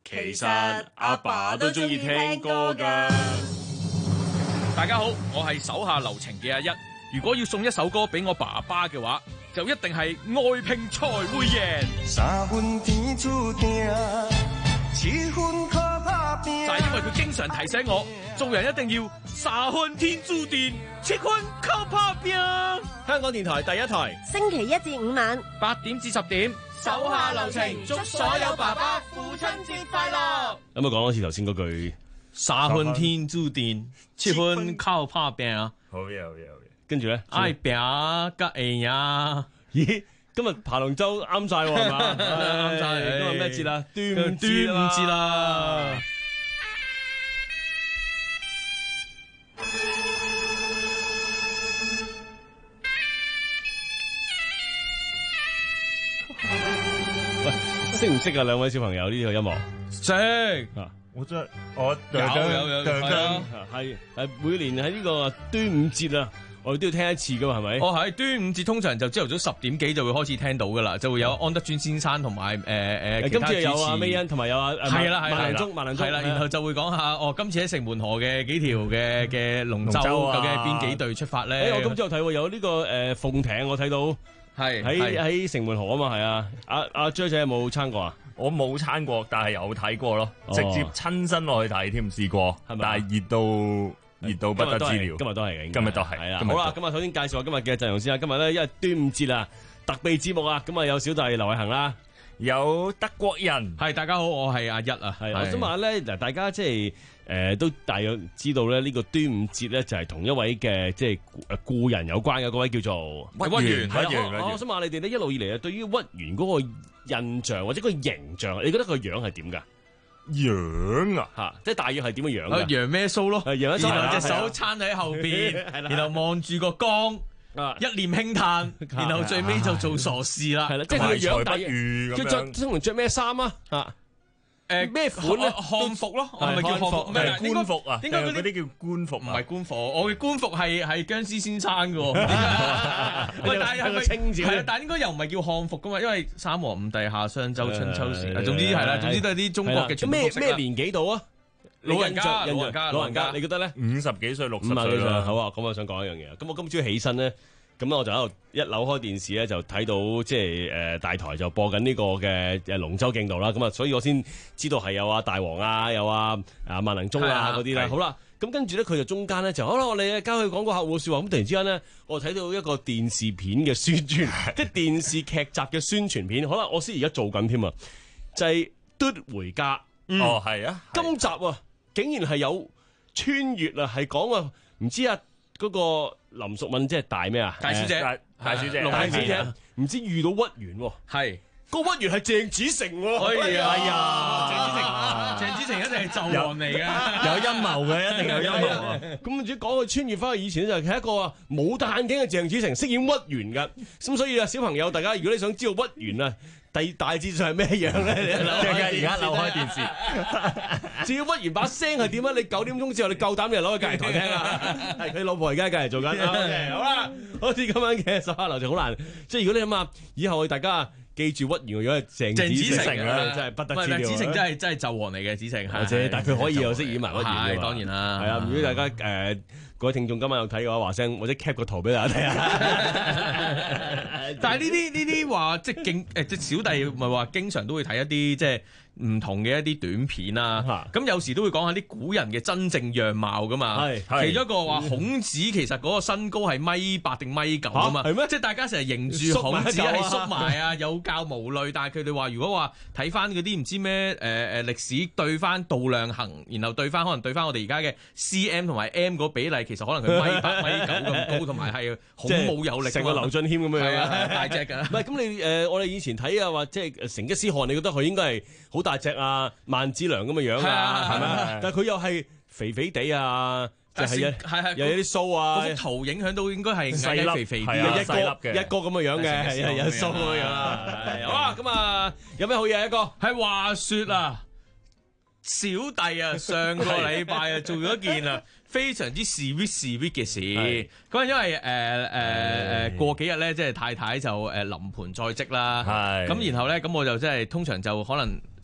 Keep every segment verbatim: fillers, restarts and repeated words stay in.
其實阿爸都中意聽歌㗎。 大家好，我係手下留情嘅阿一。如果要送一首歌俾我爸爸嘅話，就一定係愛拼才會贏。 三分天注定，七分靠打拼。 就係因為佢經常提醒我，做人一定要三分天注定，七分靠打拼。 香港電台第一台， 星期一至五晚八點至十點，手下留情，祝所有爸爸父親節快樂。 咁啊講多次頭先嗰句三分天注定，七分靠打拼啊！ 好嘢，好嘢，好嘢。 跟住咧， 愛拼甲會贏。 咦？今日爬龍舟啱晒喎，係嘛？啱晒。今日咩節啦？端午節端午節啦！ 喂，識唔識啊？兩位小朋友呢個音樂識啊？ 我真係我有有有噠噠係係每年喺呢個端午節啊，我哋都要聽一次噶嘛，係咪？ 哦，係端午節通常就朝頭早十點幾就會開始聽到噶啦，就會有安德尊先生同埋誒誒其他主持。 今次有阿 May 恩同埋有阿係啦係啦， 萬能鐘萬能鐘係啦，然後就會講下哦，今次喺城門河嘅幾條嘅嘅龍舟龍舟啊究竟係邊幾隊出發咧？ 誒，我今朝有睇喎，有呢個誒鳳艇，我睇到係喺係喺城門河啊嘛，係啊。阿阿張仔有冇參過啊？ 我冇參過，但係有睇過咯， 哦直接親身落去睇添，試過， 係咪但係熱到熱到不得之了。 今日都係嘅， 今日都係係啦。 今日都好啦，咁啊，首先介紹下今日嘅陣容先啊。今日咧，因為端午節啊，特備節目啊，咁啊有小弟劉偉恒啦， 有德國人， 係大家好，我係阿一啊， 係我想問下咧，嗱，大家即係誒都大約知道咧，呢個端午節咧就係同一位嘅即係誒故人有關嘅嗰位叫做屈原係啦屈原，屈原。 我我想問下你哋咧，一路以嚟啊，對於屈原嗰個印象或者個形象，你覺得個樣係點㗎？ 樣啊， 嚇，即係大約係點嘅樣㗎？ 啊揚咩鬚咯， 係揚一鬚然後隻係啊手撐喺後邊， 係啦然後望住個江， 啊， 一念輕嘆，然後最尾就做傻事啦。 係啦，即係佢懷個樣才不大約。佢遇咁樣。 着通常着咩衫啊？啊， 誒咩款咧漢服咯，係咪叫漢服？唔係係官服啊， 應該嗰啲嗰啲叫官服唔啊， 係官服，我嘅官服係係僵屍先生嘅喎。喂，但係係有個咪清字係啊？但係應該又唔係叫漢服噶嘛，因為三皇五帝下商周春秋時， 誒總之係啦， 係總之都係啲中國嘅傳統咩服飾啦咩年紀度啊？ 老人家你印象老人家老人家， 老人家你覺得咧？ 五十幾歲、六十五啊幾歲歲啦。 好啊，咁我想講一樣嘢。咁我今朝起身咧，咁我就喺度一扭開電視咧，就睇到即係誒大台就播緊呢個嘅誒龍舟競渡啦。咁啊，所以我先知道係有啊大王啊，有啊啊萬能鐘係啊啊嗰啲啦。 係好啦，咁跟住咧佢就中間咧就好啦，我哋交去講個客戶説話。咁突然之間咧，我睇到一個電視片嘅宣傳，即係電視劇集嘅宣傳片。好啦，我先而家做緊添啊，就係嘟回家。 哦，係啊，係今集啊，竟然係有穿越啊，係講啊，唔知啊嗰個林淑敏即係大咩啊？ 大小姐， 大大小姐， 龍大小姐係啊， 唔知遇到屈原喎， 係。 個屈原係鄭子誠喎。 哎呀， 哎呀鄭子誠，鄭子誠一定係紂王嚟㗎。 有陰謀嘅，一定有陰謀啊！ 咁唔知講佢穿越翻去以前咧，就係一個啊冇戴眼鏡嘅鄭子誠飾演屈原㗎。咁所以啊，小朋友大家如果你想知道屈原啊，第大致上係咩樣咧？ 即係而家扭開電視， 至於屈原把聲係點啊？你九點鐘之後你夠膽就攞去隔離台聽啊！係佢老婆而家隔離做緊。OK，好啦，好似咁樣嘅手下留情好難。即係如果你諗下，以後我哋大家記住屈原，如果係鄭鄭子誠啊， 啊， 真係不得唔係之了。 子誠真係真係紂王嚟嘅，子誠或者，但係佢可以有飾演埋屈原㗎嘛係當然啦， 係啊，如果大家誒各位聽眾今晚有睇嘅話，話聲或者 cap 個圖俾大家睇下。 但係呢啲呢啲話即係經誒即係小弟咪話經常都會睇一啲即係唔同嘅一啲短片啊，咁有時都會講下啲古人嘅真正樣貌噶嘛。 係係其中一個話孔子其實嗰個身高係米八定米九啊嘛。 嚇係咩即係大家成日認住孔子係縮埋一嚿啊縮埋啊，有教無類。但係佢哋話如果話睇翻嗰啲唔知咩誒誒歷史對翻度量衡，然後對翻可能對翻我哋而家嘅 C M 同埋 M 嗰比例，其實可能佢米八米九咁高，同埋係孔武有力㗎嘛， 成個劉俊謙咁樣係啊啊！ 大隻㗎。 唔係咁你誒，我哋以前睇啊，話即係成吉思汗，你覺得佢應該係好大隻啊，萬梓良咁嘅樣係啊啊，係咪係啊啊？但係佢又係肥肥地啊，就係有係係又有啲鬚啊嗰，幅圖影響到應該係細粒矮矮肥肥啲係啊一嘅。 細粒嘅個一個咁嘅樣嘅， 係係啊，有鬚咁嘅樣啊。係好啊，咁啊，有咩好嘢一個？ 係話說啊，小弟啊上個禮拜啊做咗一件啊非常之 sweet sweet 嘅事。 係咁啊因為誒誒誒過幾日咧，即係太太就誒臨盆在即啦。 係咁然後咧，咁我就即係通常就可能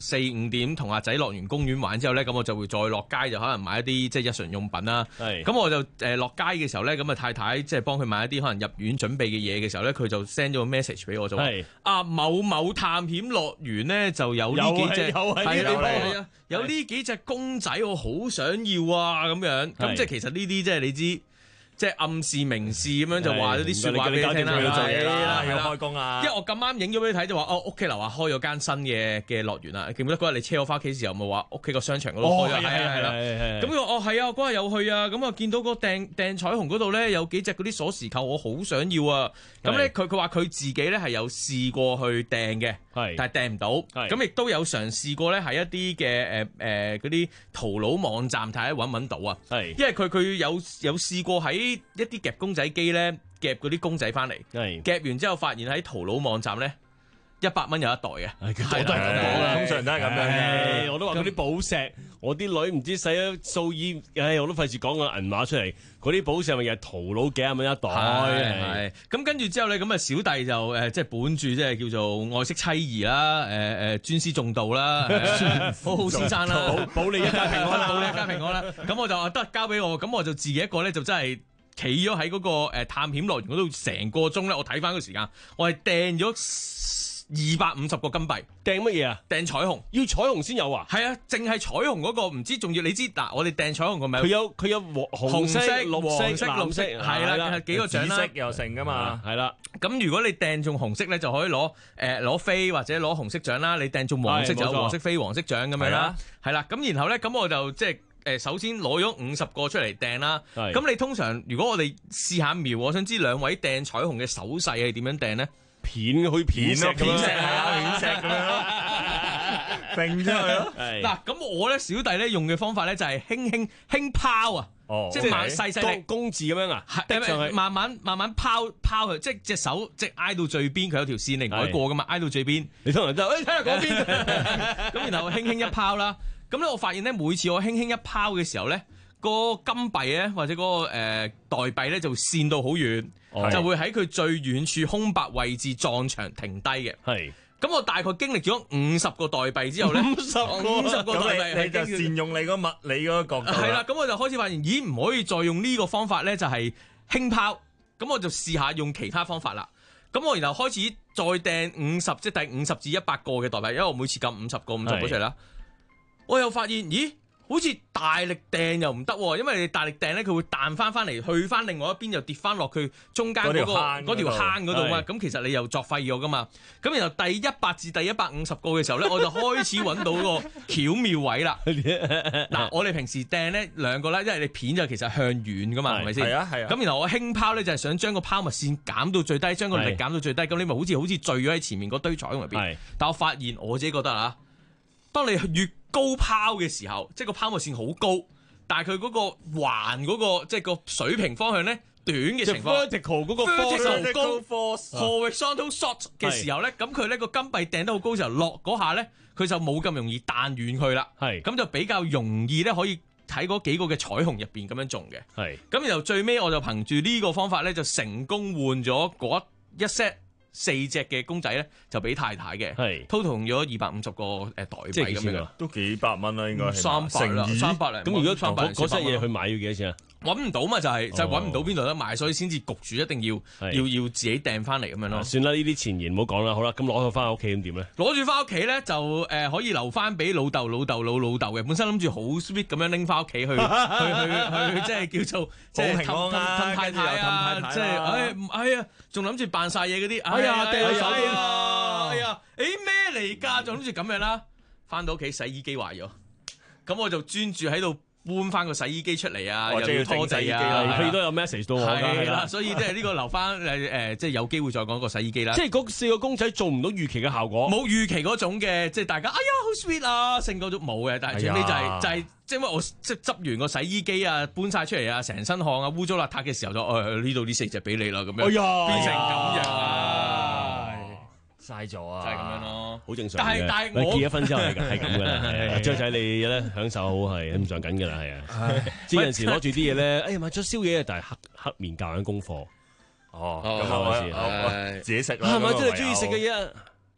四五點同阿仔落完公園玩之後咧，咁我就會再落街就可能買一啲即係日常用品啦。 係咁我就誒落街嘅時候咧，咁啊太太即係幫佢買一啲可能入院準備嘅嘢嘅時候咧，佢就 send 咗個 message 俾我就話係啊某某探險樂園咧就有呢幾隻又係又係係呢啲係啊有呢幾隻公仔我好想要啊咁樣，咁係即係其實呢啲即係你知。即係暗示明示咁樣就話咗啲説話俾你聽啦， 要做嘢係啦， 係要開工啦因為。我咁啱影咗俾你睇，就話哦屋企樓下開咗間新嘅嘅樂園啦。記唔記得嗰日你車我翻屋企嘅時候，咪話屋企個商場嗰度開咗？係啊係啦。咁佢話哦係啊，嗰日有去啊，咁啊見到個掟掟彩虹嗰度咧有幾隻嗰啲鎖匙扣，我好想要啊。咁咧佢佢話佢自己咧係有試過去掟嘅， 係但係掟唔到。 係咁亦都有嘗試過咧喺一啲嘅誒誒嗰啲淘佬網站睇下揾唔揾到啊。 係因為佢佢有有試過喺一啲夾公仔機咧夾嗰啲公仔翻嚟， 係夾完之後發現喺淘佬網站咧一百蚊有一袋嘅， 我都係咁講誒啦， 通常都係咁樣唉嘅。 我都話嗰啲寶石，我啲女唔知使咗數以，唉，我都費事講個銀碼出嚟。嗰啲寶石咪又係淘佬幾廿蚊一袋，係係咁跟住之後咧，咁啊小弟就誒即係本住即係叫做愛惜妻兒啦，誒誒尊師重道啦，好好先生啦， 保保你一家平安啦， 保你一家平安啦。咁我就話得交俾我，咁我就自己一個咧就真係企咗喺嗰個誒探險樂園嗰度成個鐘咧。我睇翻個時間，我係掟咗二百五十個金幣， 掟乜嘢啊？ 掟彩虹。 要彩虹先有啊？ 係啊，淨係彩虹嗰個唔知，仲要你知嗱，我哋掟彩虹個咪佢有佢有黃紅色、綠黃色、藍色， 係啦，幾個獎啦紫色。又成噶嘛。 係啦， 咁如果你掟中紅色咧，就可以攞誒攞飛或者攞紅色獎啦。你掟中黃色就有係冇錯黃色飛、黃色獎咁樣啦。係啦，咁然後咧，咁我就即係誒首先攞咗五十個出嚟掟啦。 係咁你通常如果我哋試下瞄，我想知兩位掟彩虹嘅手勢係點樣掟咧？ 片好似片石咁片石樣係啊，片石咁樣咯，揈出去咯。 係嗱，咁我咧小弟咧用嘅方法咧就係輕輕輕拋啊， 哦， 即係慢細細力公。公字咁樣啊， 係滴上去。 慢慢慢慢拋拋佢，即係隻手即係挨到最邊，佢有條線你唔可以過噶嘛，挨到最邊。 你通常都誒睇下嗰邊， 咁然後輕輕一拋啦，咁咧我發現咧每次我輕輕一拋嘅時候咧，個金幣咧或者嗰、個誒、呃、代幣咧就會跣到好遠， 哦就會喺佢最遠處空白位置撞牆停低嘅。 係咁我大概經歷咗五十個代幣之後咧， 五十個五十個代幣咁你你就係經善用你個物理嗰個角度。 係啦，，咁我就開始發現，咦唔可以再用呢個方法咧，就係輕拋。咁我就試下用其他方法啦。咁我然後開始再掟五十，即係第五十至一百個嘅代幣，因為我每次撳五十個五十個出嚟啦。我又發現，咦？好似大力掟又唔得喎，因為你大力掟咧，佢會彈翻翻嚟，去翻另外一邊，又跌翻落去中間嗰、個嗰條坑嗰條坑嗰度嘛。 係咁其實你又作廢咗噶嘛。咁然後第一百至第一百五十個嘅時候咧，我就開始揾到個巧妙位啦。嗱，我哋平時掟咧兩個啦，因為你片就其實向遠噶嘛，係咪先？ 係啊係啊。 咁然後我輕拋咧就係想將個拋物線減到最低，將個力係減到最低，咁你咪好似好似墜咗喺前面嗰堆彩虹入邊係。 但我發現我自己覺得啊，當你越高拋嘅時候，即係個拋物線好高，但係佢嗰個環嗰、個即係個水平方向咧短嘅即係情況 vertical 嗰個 Vertical force 高 force ，horizontal shot 嘅時候咧，咁佢咧個金幣掟得好高嘅時候落嗰下咧，佢就冇咁容易彈遠去啦， 係咁就比較容易咧可以喺嗰幾個嘅彩虹入邊咁樣中嘅。 係咁然後最尾我就憑住呢個方法咧，就成功換咗嗰一 set 四隻嘅公仔咧，就俾太太嘅。 係 total 用咗二百五十個誒代即係幣咁樣幾錢啊。 都幾百蚊啦，應該起三碼百啦， 乘以三百零。 咁如果三百嗰嗰 set 嘢去佢買要幾多錢啊？ 揾唔到嘛，就係就係哦揾唔到邊度得買，所以先至焗住一定要係要要自己掟翻嚟咁樣咯啊。算啦，呢啲前言唔好講啦。好啦，咁攞佢翻屋企咁點咧？ 攞住翻屋企咧，就誒、呃、可以留翻俾老豆、老豆、老老豆嘅。本身諗住好 sweet 咁樣拎翻屋企去去去去，即係叫做即係保平安啊氹氹太太啊， 跟住又氹太太啦即係唉唔哎呀，仲諗住扮晒嘢嗰啲， 哎呀掟咗手機啊，哎呀，誒咩嚟㗎？仲諗住咁樣啦，翻到屋企洗衣機壞咗，咁我就專注喺度搬翻個洗衣機出嚟啊， 哦即係要又要拖地整洗衣機啦啊， 佢都有 message 到我㗎， 係啦， 係啦。 所以即係呢個留翻誒誒，即係有機會再講個洗衣機啦。 即係嗰四個公仔做唔到預期嘅效果。 冇預期嗰種嘅，即係大家哎呀好 sweet 啊，成個都冇嘅，但係最尾就係、 哎呀就係即係因為我即係執完個洗衣機啊，搬晒出嚟啊，成身汗啊，污糟邋遢嘅時候就誒呢度呢四隻俾你啦咁樣， 哎呀變成咁樣啊， 嘥咗啊， 就係咁樣咯。 好正常嘅。 但係但係我喂結咗婚之後係咁係咁噶啦，係啊係張仔你咧享受好係咁上緊噶啦，係啊。即係有陣時攞住啲嘢咧，哎呀買咗宵夜，但係黑黑面教緊功課。 哦， 哦咁我係咪先我我係自己食啦。 係咪咁啊真係中意食嘅嘢？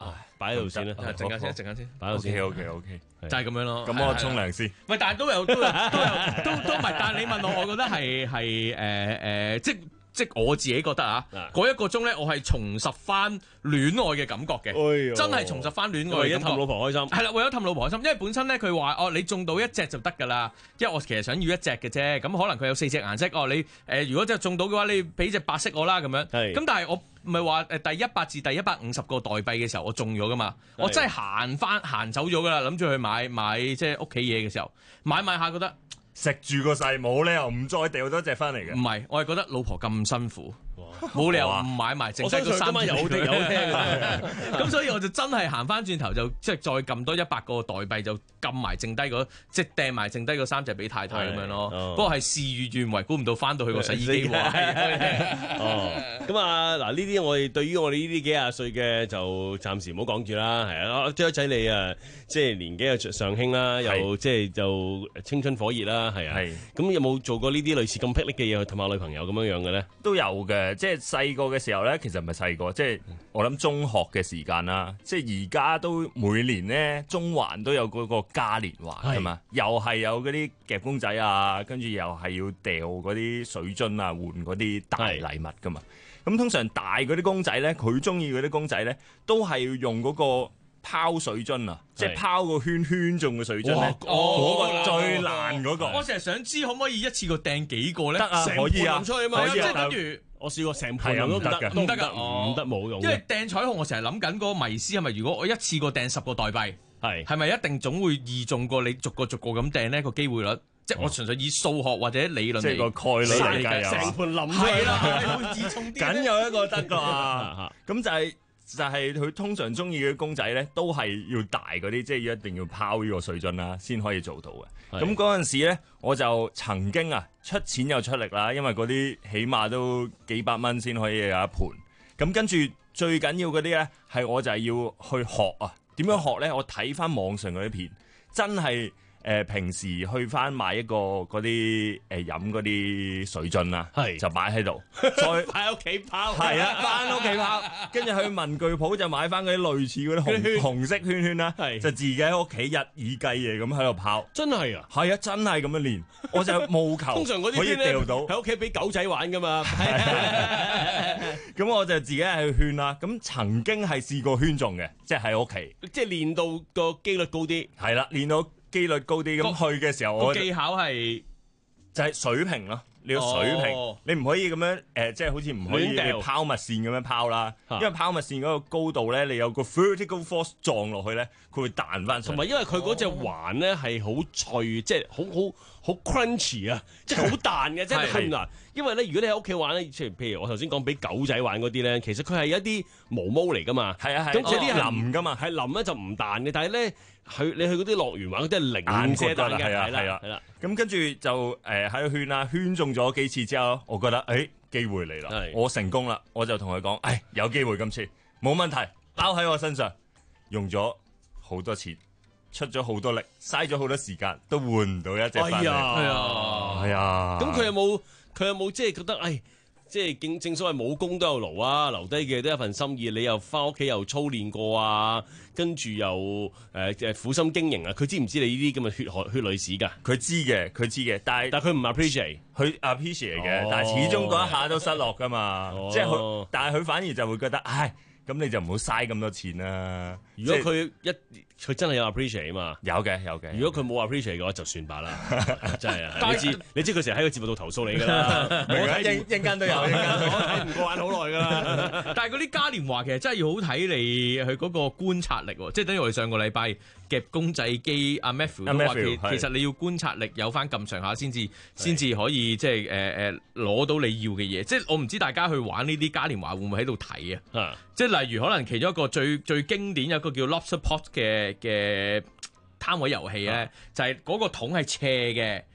擺喺度先啦， 啊陣間先，陣間先， 擺喺度 OK 先。 OK OK， 就係咁樣咯。 咁我沖涼先。 喂，但係都有都有都有都都唔係，但係你問我，我覺得係係誒誒，即即我自己覺得啊，嗰一個鐘咧，我係重拾翻戀愛嘅感覺嘅， 哎呦真係重拾翻戀愛為咗氹嘅感覺。 老婆開心。 係啦，為咗氹老婆開心，因為本身咧佢話哦，你中到一隻就得㗎啦，因為我其實想要一隻嘅啫，咁可能佢有四隻顏色，哦你誒、呃、如果真係中到嘅話，你俾隻白色我啦咁樣， 係咁但係我唔係話誒第一百至第一百五十個代幣嘅時候我中咗㗎嘛，我真係行翻行走咗㗎啦，諗住去買買即係屋企嘢嘅時候，買買下覺得食住個細冇理由唔再掉多隻翻嚟嘅。 唔係，我係覺得老婆咁辛苦。冇理由唔買埋剩低嗰三我相信今晚有聽有聽嘅。 咁所以我就真係行翻轉頭就即係再撳多一百個代幣就撳埋剩低嗰即係掟埋剩低嗰三隻俾太太咁樣咯。 哦不過係事與願違，估唔到翻到去個洗衣機壞。 哦，咁啊，嗱呢啲我哋對於我哋呢啲幾廿歲嘅就暫時唔好講住啦，係啊，張仔你啊，即係年紀又上輕啦，又係即係就青春火熱啦，係啊， 係咁有冇做過呢啲類似咁霹靂嘅嘢去氹下女朋友咁樣樣嘅咧？ 都有嘅，即係細個嘅時候咧，其實唔係細個，即係我諗中學嘅時間啦。即係而家都每年咧，中環都有嗰個嘉年華㗎嘛，又係有嗰啲夾公仔啊，跟住又係要掉嗰啲水樽啊，換嗰啲大禮物㗎嘛。咁通常大嗰啲公仔咧，佢中意嗰啲公仔咧，都係要用嗰個拋水樽啊，即係拋個圈圈中嘅水樽咧，嗰個最難嗰個。 我成日想知可唔可以一次過掟幾個咧？ 得啊， 成可以啊， 盤出去嘛係啊，即可以啊係等於。 我試過成盤係啊都唔得唔得㗎都唔得㗎唔哦得冇用因為嘅， 掟彩虹，我成日諗緊嗰個迷思係咪？如果我一次過掟十個代幣， 係係咪一定總會易中過你逐個逐個咁掟呢個機會率？即係我純粹以數學或者理論即係個嚟概率嚟計成啊， 盤冧出係去啦，係會易中啲梗呢。 有一個得㗎嘛。 啊咁就係、就係、佢通常中意嘅公仔咧，都係要大嗰啲，即係一定要拋呢個水樽啦，先可以做到嘅。 係咁嗰陣時咧，我就曾經啊出錢又出力啦，因為嗰啲起碼都幾百蚊先可以有一盤。咁跟住最緊要嗰啲咧，係我就係要去學啊，點樣學咧？我睇翻網上嗰啲片，真係。誒、呃、平時去翻買一個嗰啲誒飲嗰啲水樽啦， 係就擺喺度，再喺屋企拋， 係啊，翻屋企拋，跟住去文具鋪就買翻嗰啲類似嗰啲紅圈紅色圈圈啦， 係就自己喺屋企日以繼夜咁喺度拋。 真係啊！ 係啊，真係咁樣練，我就務求通常嗰啲可以圈咧掉到， 喺屋企俾狗仔玩噶嘛， 咁我就自己去圈啦。咁曾經係試過圈中嘅，即係喺屋企， 即係練到個機率高啲。 係啦，練到機率高啲。咁去嘅時候，我個技巧係就係水平咯。你要水平， 哦你唔可以咁樣誒、呃，即係好似唔可以你亂掉拋物線咁樣拋啦， 嚇因為拋物線嗰個高度咧，你有個 vertical force 撞落去咧，佢會彈翻上嚟。 同埋因為佢嗰隻環咧係好脆，即係好好好 crunchy 啊，即係好彈嘅，即係佢唔難。因為咧，如果你喺屋企玩咧，即係譬如我頭先講俾狗仔玩嗰啲咧，其實佢係一啲毛毛嚟噶嘛。 係啊係啊， 咁嗰啲係淋噶嘛， 係淋咧就唔彈嘅，但係咧去你去嗰啲樂園玩嗰啲係零舍彈嘅， 係啊係啦係啊係啦。 咁跟住就誒喺度圈啦，圈中咗幾次之後，我覺得誒機會嚟啦係， 我成功啦，我就同佢講，誒有機會今次冇問題，包喺我身上，用咗好多錢，出咗好多力，嘥咗好多時間，都換唔到一隻翻嚟。 哎呀， 係啊係啊， 咁佢有冇佢有冇即係覺得，誒，即係正正所謂冇功都有勞啊，留低嘅都一份心意，你又翻屋企又操練過啊，跟住又誒誒苦心經營啊，佢知唔知你呢啲咁嘅血汗血淚史㗎？ 佢知嘅，佢知嘅，但係但係佢唔 appreciate。 佢 appreciate 嘅， 哦但係始終嗰一下都失落噶嘛， 哦即係佢，但係佢反而就會覺得，唉，咁你就唔好嘥咁多錢啦。 如果即係佢一佢真係有 appreciate 啊嘛。 有嘅有嘅， 如果佢冇 appreciate 嘅話，就算罷啦，真係啊！你但係知你知佢成日喺個節目度投訴你㗎啦，我明啊， 睇唔應應間都有，應間都有。 我睇唔過眼好耐㗎啦。 但係嗰啲嘉年華其實真係要好睇你佢嗰個觀察力喎，即係等於我哋上個禮拜夾公仔機，阿 Matthew 都話阿 Matthew， 其係其實你要觀察力有翻咁上下先至先至可以即係誒誒攞到你要嘅嘢。即係我唔知大家去玩呢啲嘉年華會唔會喺度睇啊？ 啊即係例如可能其中一個最最經典有一個叫 Lobster Pot 嘅嘅攤位遊戲咧，就係嗰個桶係斜嘅。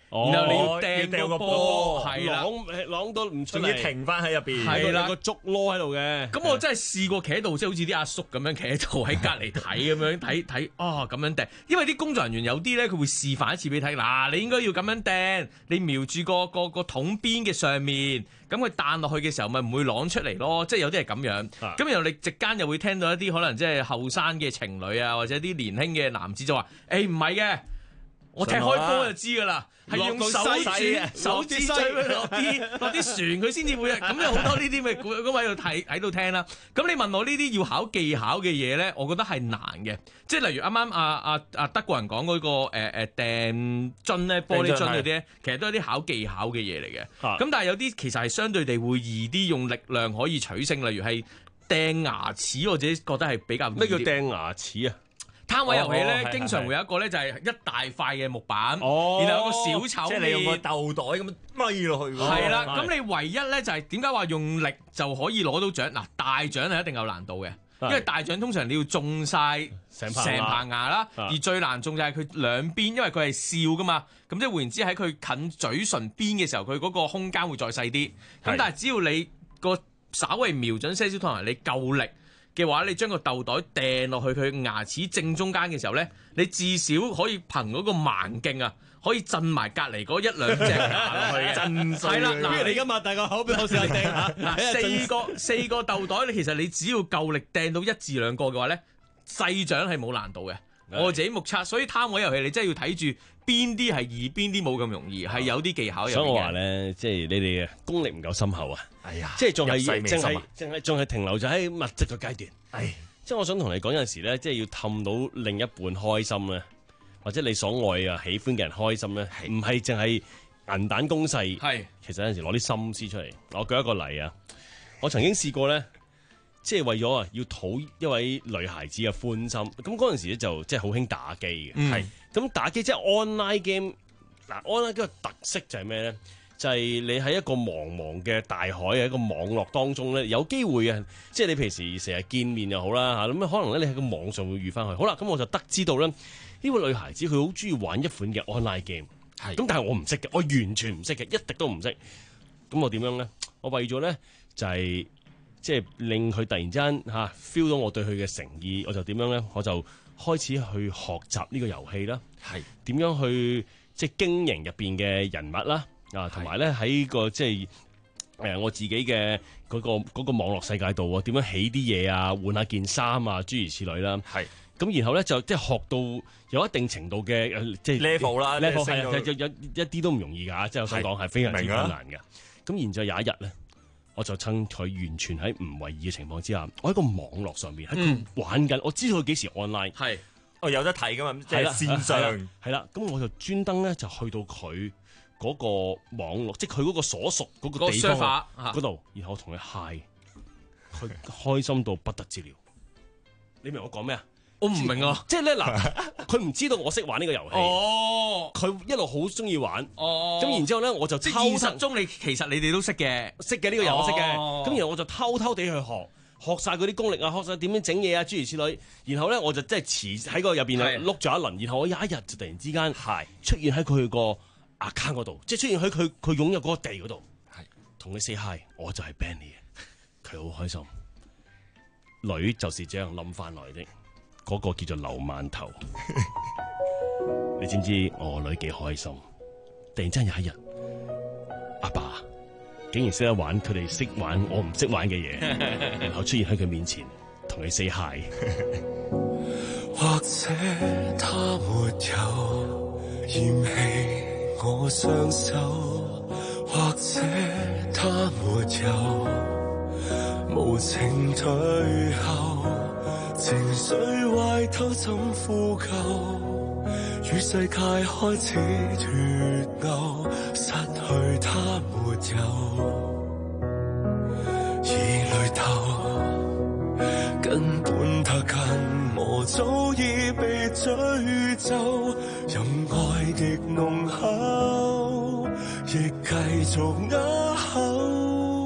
哦然後你要要掟個掟個波， 波係啦。 啷啷到唔出嚟， 仲要停翻喺入邊。 係啦有個竹籮喺度嘅。 咁我真係試過企喺度，即係好似啲阿叔咁樣企喺度喺隔離睇咁樣睇睇，哦咁樣掟。因為啲工作人員有啲咧，佢會示範一次俾你睇。嗱，你應該要咁樣掟，你瞄住個個個桶邊嘅上面，咁佢彈落去嘅時候咪唔會啷出嚟咯。即係有啲係咁樣。咁、 啊、 然後你席間又會聽到一啲可能即係後生嘅情侶啊，或者啲年輕嘅男子就話：誒唔係嘅，我踢開波就知㗎啦。係用手指手指追佢落啲落啲船，佢先至會咁有好多呢啲咪咁喺度睇喺度聽啦。咁你問我呢啲要考技巧嘅嘢咧，我覺得係難嘅。即係例如啱啱阿阿阿德國人講嗰、嗰個誒誒掟樽咧，玻璃樽嗰啲咧，其實都係啲考技巧嘅嘢嚟嘅。咁、啊、但係有啲其實係相對地會易啲，用力量可以取勝。例如係掟牙齒，我自己覺得係比較咩叫掟牙齒啊？ 攤位遊戲咧， 哦、 經常會有一個咧，就係一大塊嘅木板， 哦、 然後有個小丑， 即係你用個豆袋咁樣咪落去。 係啦，咁你唯一咧就係點解話用力就可以攞到獎？嗱，大獎係一定有難度嘅，因為大獎通常你要中晒成棚牙啦，而最難中就係佢兩邊，因為佢係笑噶嘛。咁即係換言之，喺佢近嘴唇邊嘅時候，佢嗰個空間會再細啲。咁但係只要你個稍微瞄準些少，同埋你夠力嘅話，你將個豆袋掟落去佢牙齒正中間嘅時候咧，你至少可以憑嗰個蠻勁啊，可以震埋隔離嗰一兩隻牙落去嘅。 震碎。 係啦， 不如你而家擘大個口俾我試下掟下。 嗱，四個四個豆袋，你其實你只要夠力掟到一至兩個嘅話咧，細獎係冇難度嘅。我自己目測，所以攤位遊戲你真係要睇住邊啲係易，邊啲冇咁容易，係有啲技巧。 所以我話咧，即係你哋嘅功力唔夠深厚啊！ 哎呀， 即係仲係入世未深啊淨係仲係停留咗喺物質嘅階段。 係， 即係我想同你講有陣時咧，即係要氹到另一半開心咧，或者你所愛啊、喜歡嘅人開心咧，唔係淨係銀彈攻勢。 係， 其實有陣時攞啲心思出嚟。我舉一個例啊，我曾經試過咧。即係為咗啊，要討一位女孩子嘅歡心，咁嗰陣時咧就即係好興打機嘅，係咁、嗯、打機即係 online game。嗱 online game 嘅特色就係咩咧？就係、是、你喺一個茫茫嘅大海喺一個網絡當中咧，有機會嘅，即係你平時成日見面又好啦嚇，咁可能咧你喺個網上會遇翻佢。好啦，咁我就得知道咧，呢位女孩子佢好中意玩一款嘅 online game，係咁，但係我唔識嘅，我完全唔識嘅，一滴都唔識。咁我點樣咧？我為咗咧就係、是。即係令佢突然之間嚇 feel 到我對佢嘅誠意，我就點樣咧？我就開始去學習呢個遊戲啦，係點樣去即係經營入邊嘅人物啦，啊，同埋咧喺個即係誒、呃、我自己嘅嗰、嗰個嗰、嗰個網絡世界度啊，點樣起啲嘢啊，換下件衫啊，諸如此類啦，係咁，然後咧就即係學到有一定程度嘅即係 level 啦 ，level 係有有一啲都唔容易㗎，即係我想講係非常之困難嘅。咁然之後有一日咧。我就趁佢完全喺唔為意嘅情況之下，我喺個網絡上面喺佢玩緊、嗯，我知道佢幾時 online，係， 哦有得睇噶嘛，即係線上， 係啦，咁我就專登咧就去到佢嗰個網絡，即係佢嗰個所屬嗰個地方嗰度，然後我同佢 hi，佢開心到不得之了。你明我講咩啊？ 我唔明啊， 即係咧嗱，佢唔知道我識玩呢個遊戲，哦，佢一路好中意玩，哦，咁然之後咧我就偷偷即係現實中你其實你哋都識嘅， 識嘅呢個遊戲識嘅，咁然後我就偷偷地去學，學晒嗰啲功力啊，學晒點樣整嘢啊，諸如此類，然後咧我就即係遲喺個入邊啊碌咗一輪，然後我有一日就突然之間係出現喺佢個 account 嗰度，即係出現喺佢佢擁有嗰個地嗰度，係同佢 say hi，我就係 Benny，佢好開心，女就是這樣冧翻來的。嗰、那個叫做劉饅頭，你知唔知我女幾開心？突然之間有一日，阿爸，爸竟然識得玩佢哋識玩我唔識玩嘅嘢，然後出現喺佢面前，同佢 say hi。 或者他沒有嫌棄我雙手，或者他沒有無情退後。情緒壞透怎呼救？與世界開始脫鈎，失去他沒有，已累透，根本他近我早已被追走，任愛極濃厚，亦繼續啞口。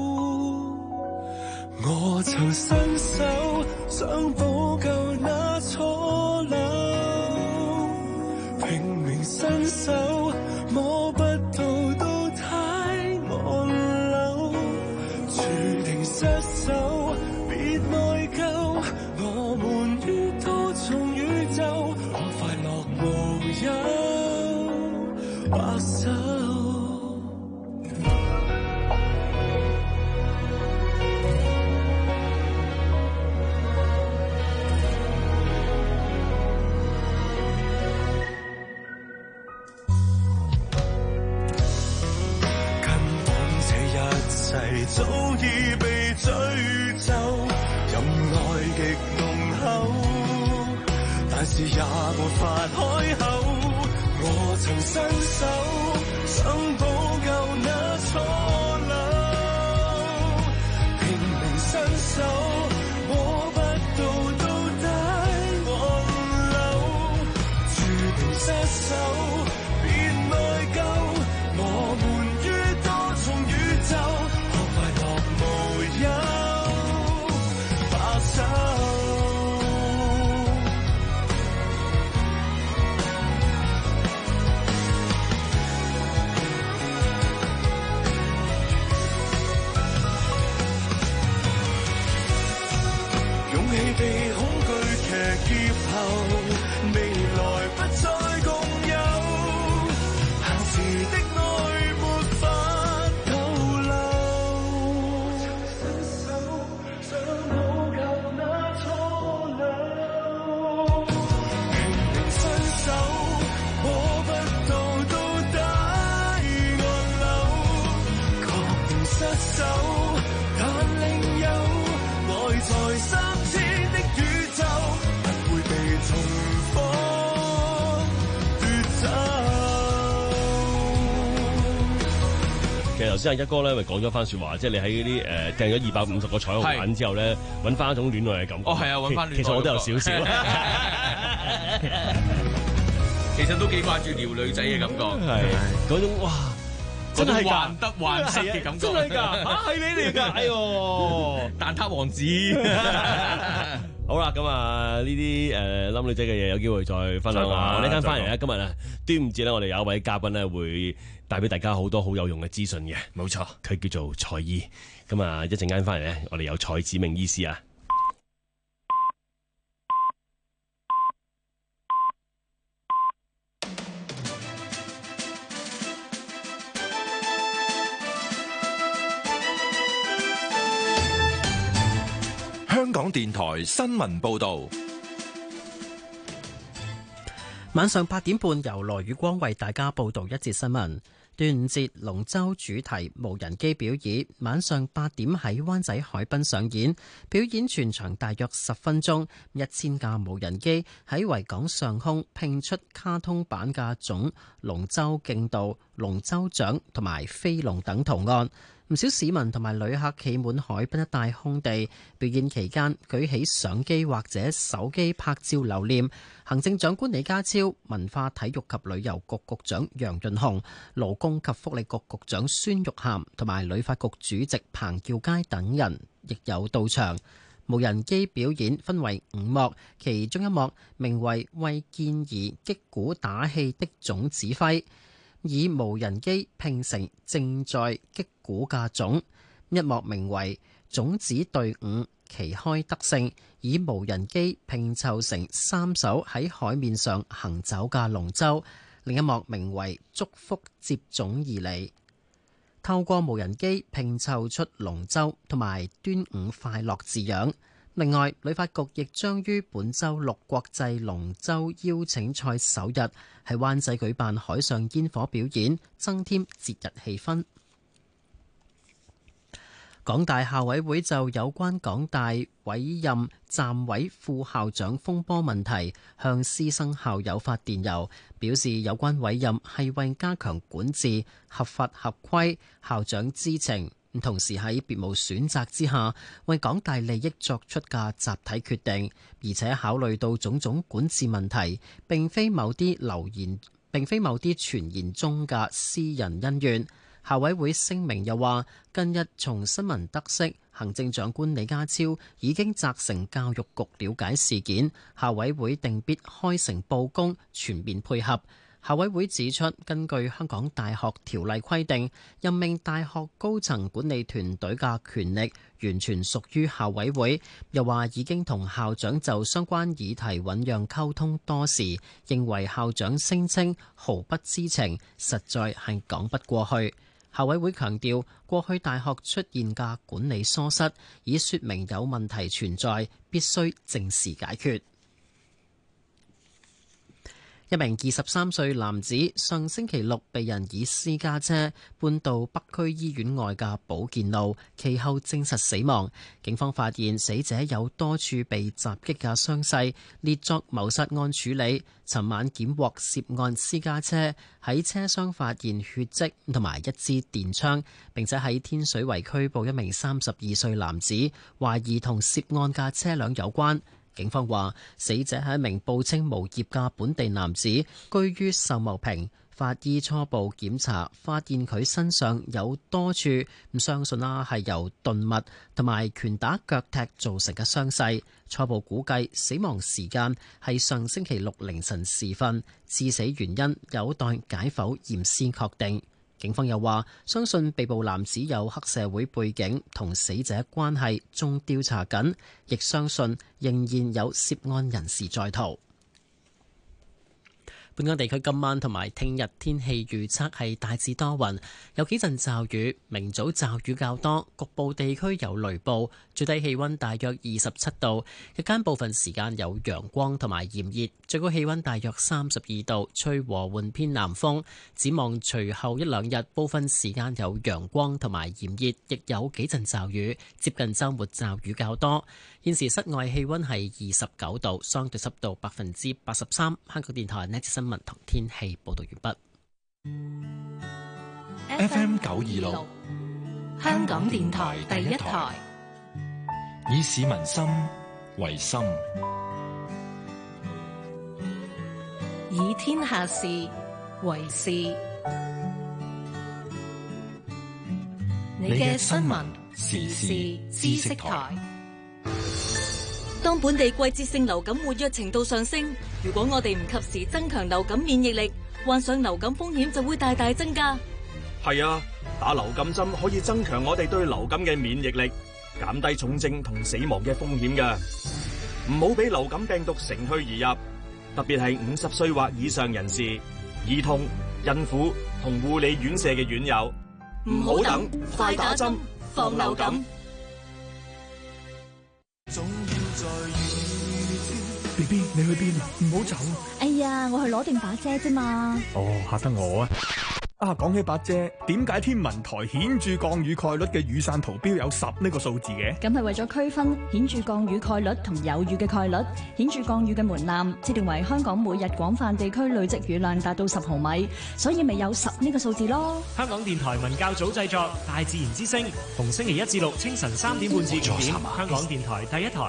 我曾伸手想補救那錯漏，拼命伸手摸不握手。早已被追走，任愛極濃厚，但是也沒法開口。我曾伸手想補救那錯漏，拼命伸手摸不到到底按鈕，注定失手別內疚，我們於多重宇宙。被恐懼騎劫後，未來不再共有，限時的愛沒法透露。伸手想補救那錯漏，拼命伸手摸不到到底按鈕，確定失手，但另有愛在三千。 其實頭先阿一哥咧，咪講咗番説話，即係你喺嗰啲誒掟咗二百五十個彩虹板之後咧，揾翻一種戀愛嘅感覺。 哦，係啊，揾翻戀愛。 其實我都有少少， 其實都幾掛住撩女仔嘅感覺。 係嗰種哇，真係患得患失嘅感覺。 真係㗎，嚇係你嚟㗎，哎呦， 蛋撻王子。 好啦，咁啊呢啲誒冧女仔嘅嘢有機會再分享下。我呢間翻嚟咧，今日啊端午節咧，我哋有一位嘉賓咧會帶俾大家好多好有用嘅資訊嘅。冇錯，佢叫做蔡醫。咁啊一陣間翻嚟咧，我哋有蔡子明醫師啊。 香港電台新聞報道， 晚上八點半由羅宇光為大家報道一節新聞。端午節龍舟主題無人機表演，晚上八點喺灣仔海濱上演，表演全長大約十分鐘，一千架無人機喺維港上空拼出卡通版嘅總龍舟競渡、龍舟獎同埋飛龍等圖案。唔少市民同埋旅客企滿海濱一帶空地，表演期間舉起相機或者手機拍照留念。行政長官李家超、文化體育及旅遊局局長楊潤雄、勞工及福利局局長孫玉菡同埋旅發局主席彭耀佳等人亦有到場。無人機表演分為五幕，其中一幕名為為健兒擊鼓打氣的總指揮，以無人機拼成正在擊鼓嘅總；一幕名為種子隊伍旗開得勝，以無人機拼湊成三艘喺海面上行走嘅龍舟；另一幕名為祝福接踵而嚟，透過無人機拼湊出龍舟同埋端午快樂字樣。另外，旅發局亦將於本週六國際龍舟邀請賽首日喺灣仔舉辦海上煙火表演，增添節日氣氛。港大校委會就有關港大委任暫委副校長風波問題，向師生校友發電郵，表示有關委任係為加強管治、合法合規，校長知情。同時喺別無選擇之下，為港大利益作出嘅集體決定，而且考慮到種種管治問題，並非某啲流言，並非某啲傳言中嘅私人恩怨。校委會聲明又話，近日從新聞得悉，行政長官李家超已經責成教育局了解事件，校委會定必開誠佈公，全面配合。 校委會指出，根據香港大學條例規定，任命大學高層管理團隊嘅權力完全屬於校委會。又話已經同校長就相關議題醞釀溝通多時，認為校長聲稱毫不知情，實在係講不過去。校委會強調，過去大學出現嘅管理疏失，已說明有問題存在，必須正視解決。一名二十三歲男子上星期六被人以私家車搬到北區醫院外嘅保健路，其後證實死亡。警方發現死者有多處被襲擊嘅傷勢，列作謀殺案處理。尋晚檢獲涉案私家車，喺車廂發現血跡同埋一支電槍，並且喺天水圍拘捕一名三十二歲男子，懷疑同涉案嘅車輛有關。警方話，死者係一名報稱無業嘅本地男子，居於秀茂坪。法醫初步檢查發現佢身上有多處唔相信啦，係由鈍物同埋拳打腳踢造成嘅傷勢。初步估計死亡時間係上星期六凌晨時分，致死原因有待解剖驗屍確定。警方又話，相信被捕男子有黑社會背景，同死者關係仲調查緊，亦相信仍然有涉案人士在逃。本港地區今晚同埋聽日天氣預測係大致多雲，有幾陣驟雨，明早驟雨較多，局部地區有雷暴，最低氣溫大約二十七度，日間部分時間有陽光同埋炎熱，最高氣溫大約三十二度，吹和緩偏南風。展望隨後一兩日，部分時間有陽光同埋炎熱，亦有幾陣驟雨，接近週末驟雨較多。現時室外氣溫係二十九度，相對濕度百分之八十三。香港電台 Next 新聞同天氣報道完畢。 F M 九二六， 香港電台第一台， 以市民心為心， 以天下事為事。你嘅新聞時事知識台。 當本地季節性流感活躍程度上升，如果我哋唔及時增強流感免疫力，患上流感風險就會大大增加。 係啊，打流感針可以增強我哋對流感嘅免疫力，減低重症同死亡嘅風險㗎。唔好俾流感病毒乘虛而入，特別係五十歲或以上人士、兒童、孕婦同護理院舍嘅院友。 唔好等，快打針，防流感。 B B， 你去邊啊？唔好走！ 哎呀，我去攞定把遮啫嘛。 哦，嚇得我啊！啊，講起把遮，點解天文台顯著降雨概率嘅雨傘圖標有十呢個數字嘅？ 咁係為咗區分顯著降雨概率同有雨嘅概率。顯著降雨嘅門檻設定為香港每日廣泛地區累積雨量達到十毫米，所以咪有十呢個數字咯。 香港電台文教組製作《大自然之聲》，逢星期一至六清晨三點半至五點，香港電台第一台。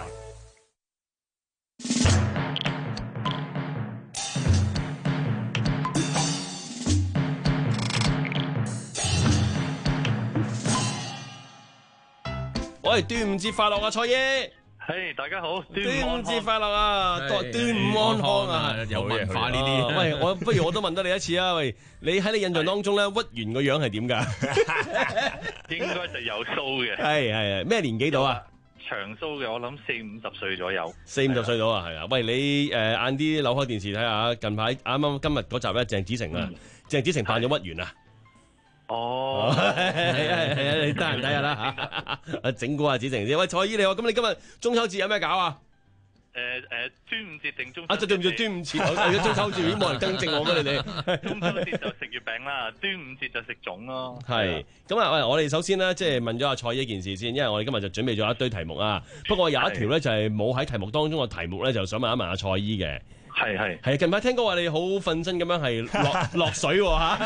喂，端午節快樂啊，蔡爺！ 係、hey, 大家好， 端午節快樂啊！端午安康啊！ 有文化呢啲。 喂，我不如我都問多你一次啊！喂，你喺你印象當中咧，屈原個樣係點㗎？ 應該就有鬚嘅。 係係係，咩年紀到啊？ 長鬚嘅，我諗四五十歲左右。 四五十歲到啊，係啊！喂，你誒晏啲扭開電視睇下，近排啱啱今日嗰集咧，鄭子誠啊，鄭子誠扮咗屈原啊！ 哦， 係啊係啊，你得閒睇下啦嚇，整蠱下子誠先。喂，蔡姨你好，咁你今日中秋節有咩搞啊？ 誒誒，端午節定中啊，對唔住，端午節，而家中秋節已經冇人更正我嘅你哋。 中秋節就食月餅啦，端午節就食粽咯。 係，咁啊，喂，我哋首先咧，即係問咗阿蔡姨一件事先，因為我哋今日就準備咗一堆題目啊。不過有一條咧就係冇喺題目當中嘅題目咧，就想問一問阿蔡姨嘅。 係係係，近排聽講話你好瞓身咁樣係落落水喎嚇。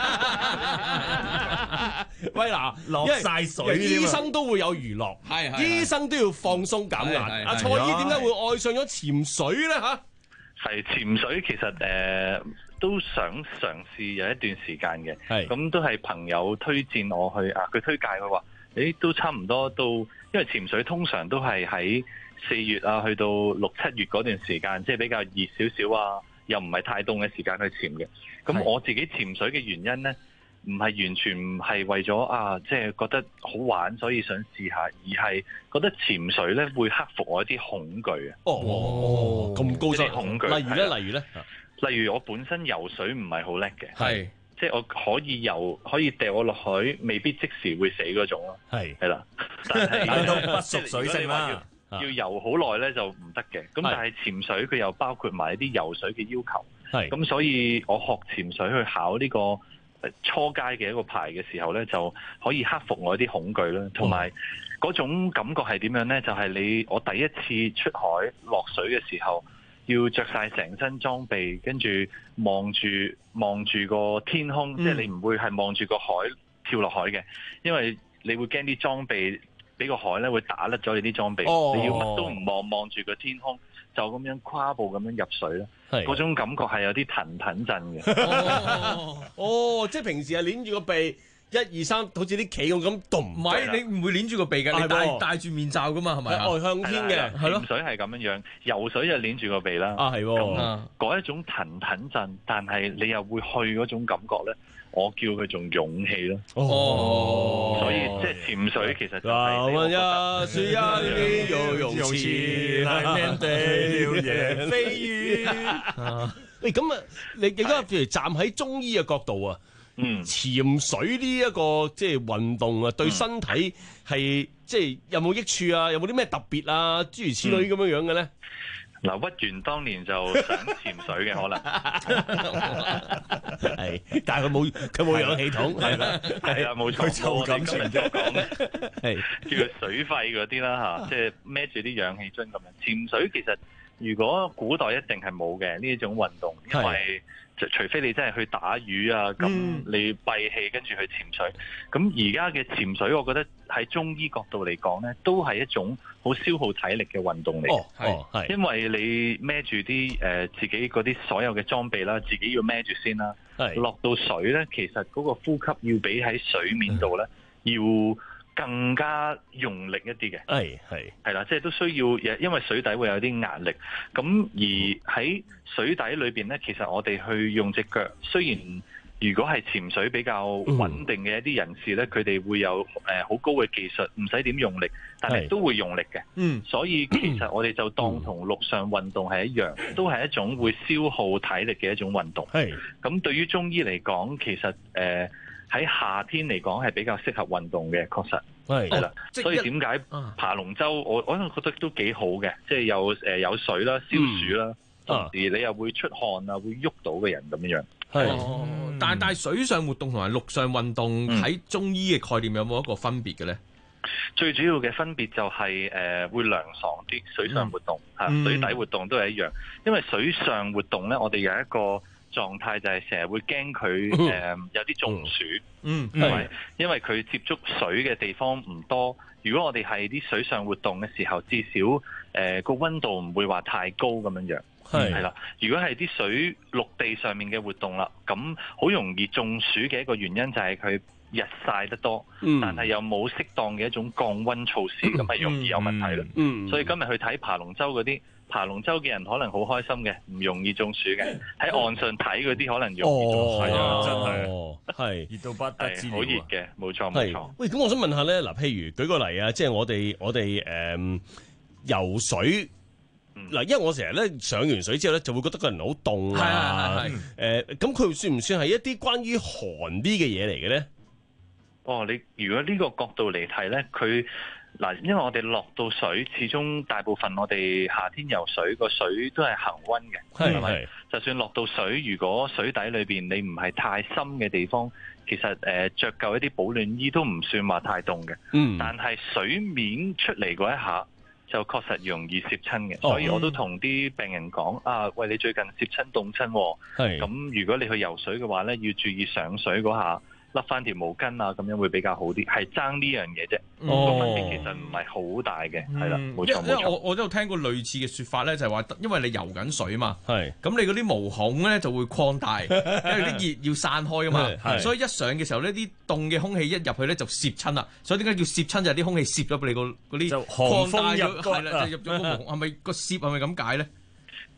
喂嗱， 落晒水， 醫生都會有娛樂， 係係， 醫生都要放鬆減壓。阿蔡姨點解會愛上咗潛水咧嚇？ 係潛水其實誒、呃、都想嘗試有一段時間嘅， 係咁都係朋友推薦我去啊，佢推介佢話，誒都差唔多到，因為潛水通常都係喺四月啊，去到六七月嗰段時間，即係比較熱少少啊， 又唔係太凍嘅時間去潛嘅。咁我自己潛水嘅原因咧，唔係完全唔係為咗啊，即係覺得好玩，所以想試下，而係覺得潛水咧會克服我一啲恐懼啊。 哦，咁高深恐懼。 例如咧，例如咧， 例如我本身游水唔係好叻嘅， 係即係我可以游，可以掉我落海，未必即時會死嗰種咯。 係係啦，但係都不熟水性啦。 要游好耐咧就唔得嘅，咁但係潛水佢又包括埋一啲游水嘅要求， 係咁所以我學潛水去考呢個初階嘅一個牌嘅時候咧，就可以克服我啲恐懼啦，同埋嗰種感覺係點樣咧？就係、是、你我第一次出海落水嘅時候，要着晒成身裝備，跟住望住望住個天空，嗯、即係你唔會係望住個海跳落海嘅，因為你會驚啲裝備。俾個海咧會打甩咗你啲裝備， 哦、 你要乜都唔望，望住個天空，就咁樣跨步咁樣入水咧，嗰種感覺係有啲騰騰震嘅。 哦，哦，即係平時係捏住個鼻，一二三，好似啲企咁咁動。 唔係，你唔會捏住個鼻㗎，你戴戴住面罩㗎嘛，係咪啊？ 外向天嘅，係咯。 潛水係咁樣樣，游水就捏住個鼻啦。 啊，係喎。 嗰一種騰騰震，但係你又會去嗰種感覺咧。我叫佢做勇氣咯， 哦， 所以即係潛水其實就係我呀，是呀，你有勇氣來面對流言蜚語。喂，咁啊，你而家譬如站喺中醫嘅角度啊， 嗯， 潛水呢一個即係運動啊，對身體係即係有冇益處啊？有冇啲咩特別啊？諸如此類咁樣樣嘅咧？ 嗱，屈原當年就想潛水嘅可能， 係，但係佢冇佢冇氧氣筒，係啦， 係啊，冇錯， 佢就咁今日就講， 係叫做水肺嗰啲啦嚇，即係孭住啲氧氣樽咁樣。潛水其實如果古代一定係冇嘅呢一種運動，因為除非你真係去打魚啊，咁你閉氣跟住去潛水。咁而家嘅潛水，我覺得喺中醫角度嚟講咧，都係一種好消耗體力嘅運動嚟。 哦，係，係， 因為你孭住啲誒自己嗰啲所有嘅裝備啦，自己要孭住先啦。係落到水咧，其實嗰個呼吸要比喺水面度咧要更加用力一啲嘅， 係係係啦，即係都需要，因為水底會有啲壓力。咁而喺水底裏邊咧，其實我哋去用隻腳，雖然如果係潛水比較穩定嘅一啲人士咧，佢哋、嗯、會有誒好高嘅技術，唔使點用力，但係都會用力嘅。嗯，所以其實我哋就當同陸上運動係一樣，都係一種會消耗體力嘅一種運動。係咁，對於中醫嚟講，其實誒。呃喺夏天嚟講係比較適合運動嘅，確實係係啦。所以點解爬龍舟，我我覺得都幾好嘅，即係有誒有水啦、消暑啦，同時你又會出汗啊，會喐到嘅人咁樣。 係，但係但係水上活動同埋陸上運動喺中醫嘅概念有冇一個分別嘅咧？ 最主要嘅分別就係誒會涼爽啲，水上活動嚇，水底活動都係一樣，因為水上活動咧，我哋有一個狀態就係成日會驚佢誒有啲中暑，嗯，因為因為佢接觸水嘅地方唔多。如果我哋係啲水上活動嘅時候，至少誒個溫度唔會話太高咁樣樣，係係啦。如果係啲水陸地上面嘅活動啦，咁好容易中暑嘅一個原因就係佢日曬得多，嗯、但係又冇適當嘅一種降溫措施，咁係、嗯、容易有問題啦。嗯、所以今日去睇爬龍舟嗰啲。爬龍舟嘅人可能好開心嘅，唔容易中暑嘅。喺岸上睇嗰啲可能容易中暑，係啊，真係係熱到不得之了，好熱嘅，冇錯冇錯。 喂，咁我想問下咧，嗱，譬如舉個例啊，即係我哋我哋誒游水，嗱，因為我成日咧上完水之後咧，就會覺得個人好凍啊，誒，咁佢算唔算係一啲關於寒啲嘅嘢嚟嘅咧？ 哦，你如果呢個角度嚟睇咧，佢。嗱，因為我哋落到水，始終大部分我哋夏天游水個水都係恆溫嘅，係咪？就算落到水，如果水底裏邊你唔係太深嘅地方，其實誒著夠一啲保暖衣都唔算話太凍嘅。嗯。但係水面出嚟嗰一下，就確實容易攝親嘅，所以我都同啲病人講啊，喂，你最近攝親凍親喎。係。咁如果你去游水嘅話咧，要注意上水嗰下。甩翻條毛巾啊，咁樣會比較好啲，係爭呢樣嘢啫。個分別其實唔係好大嘅，係啦，冇錯冇錯。 因為我我都有聽過類似嘅説法咧，就係話，因為你游緊水嘛，係咁你嗰啲毛孔咧就會擴大，因為啲熱要散開啊嘛，所以一上嘅時候呢，啲凍嘅空氣一入去咧就攝親啦。所以點解叫攝親就係啲空氣攝咗俾你個嗰啲擴大咗，係啦，就入咗個毛孔。係咪個攝係咪咁解咧？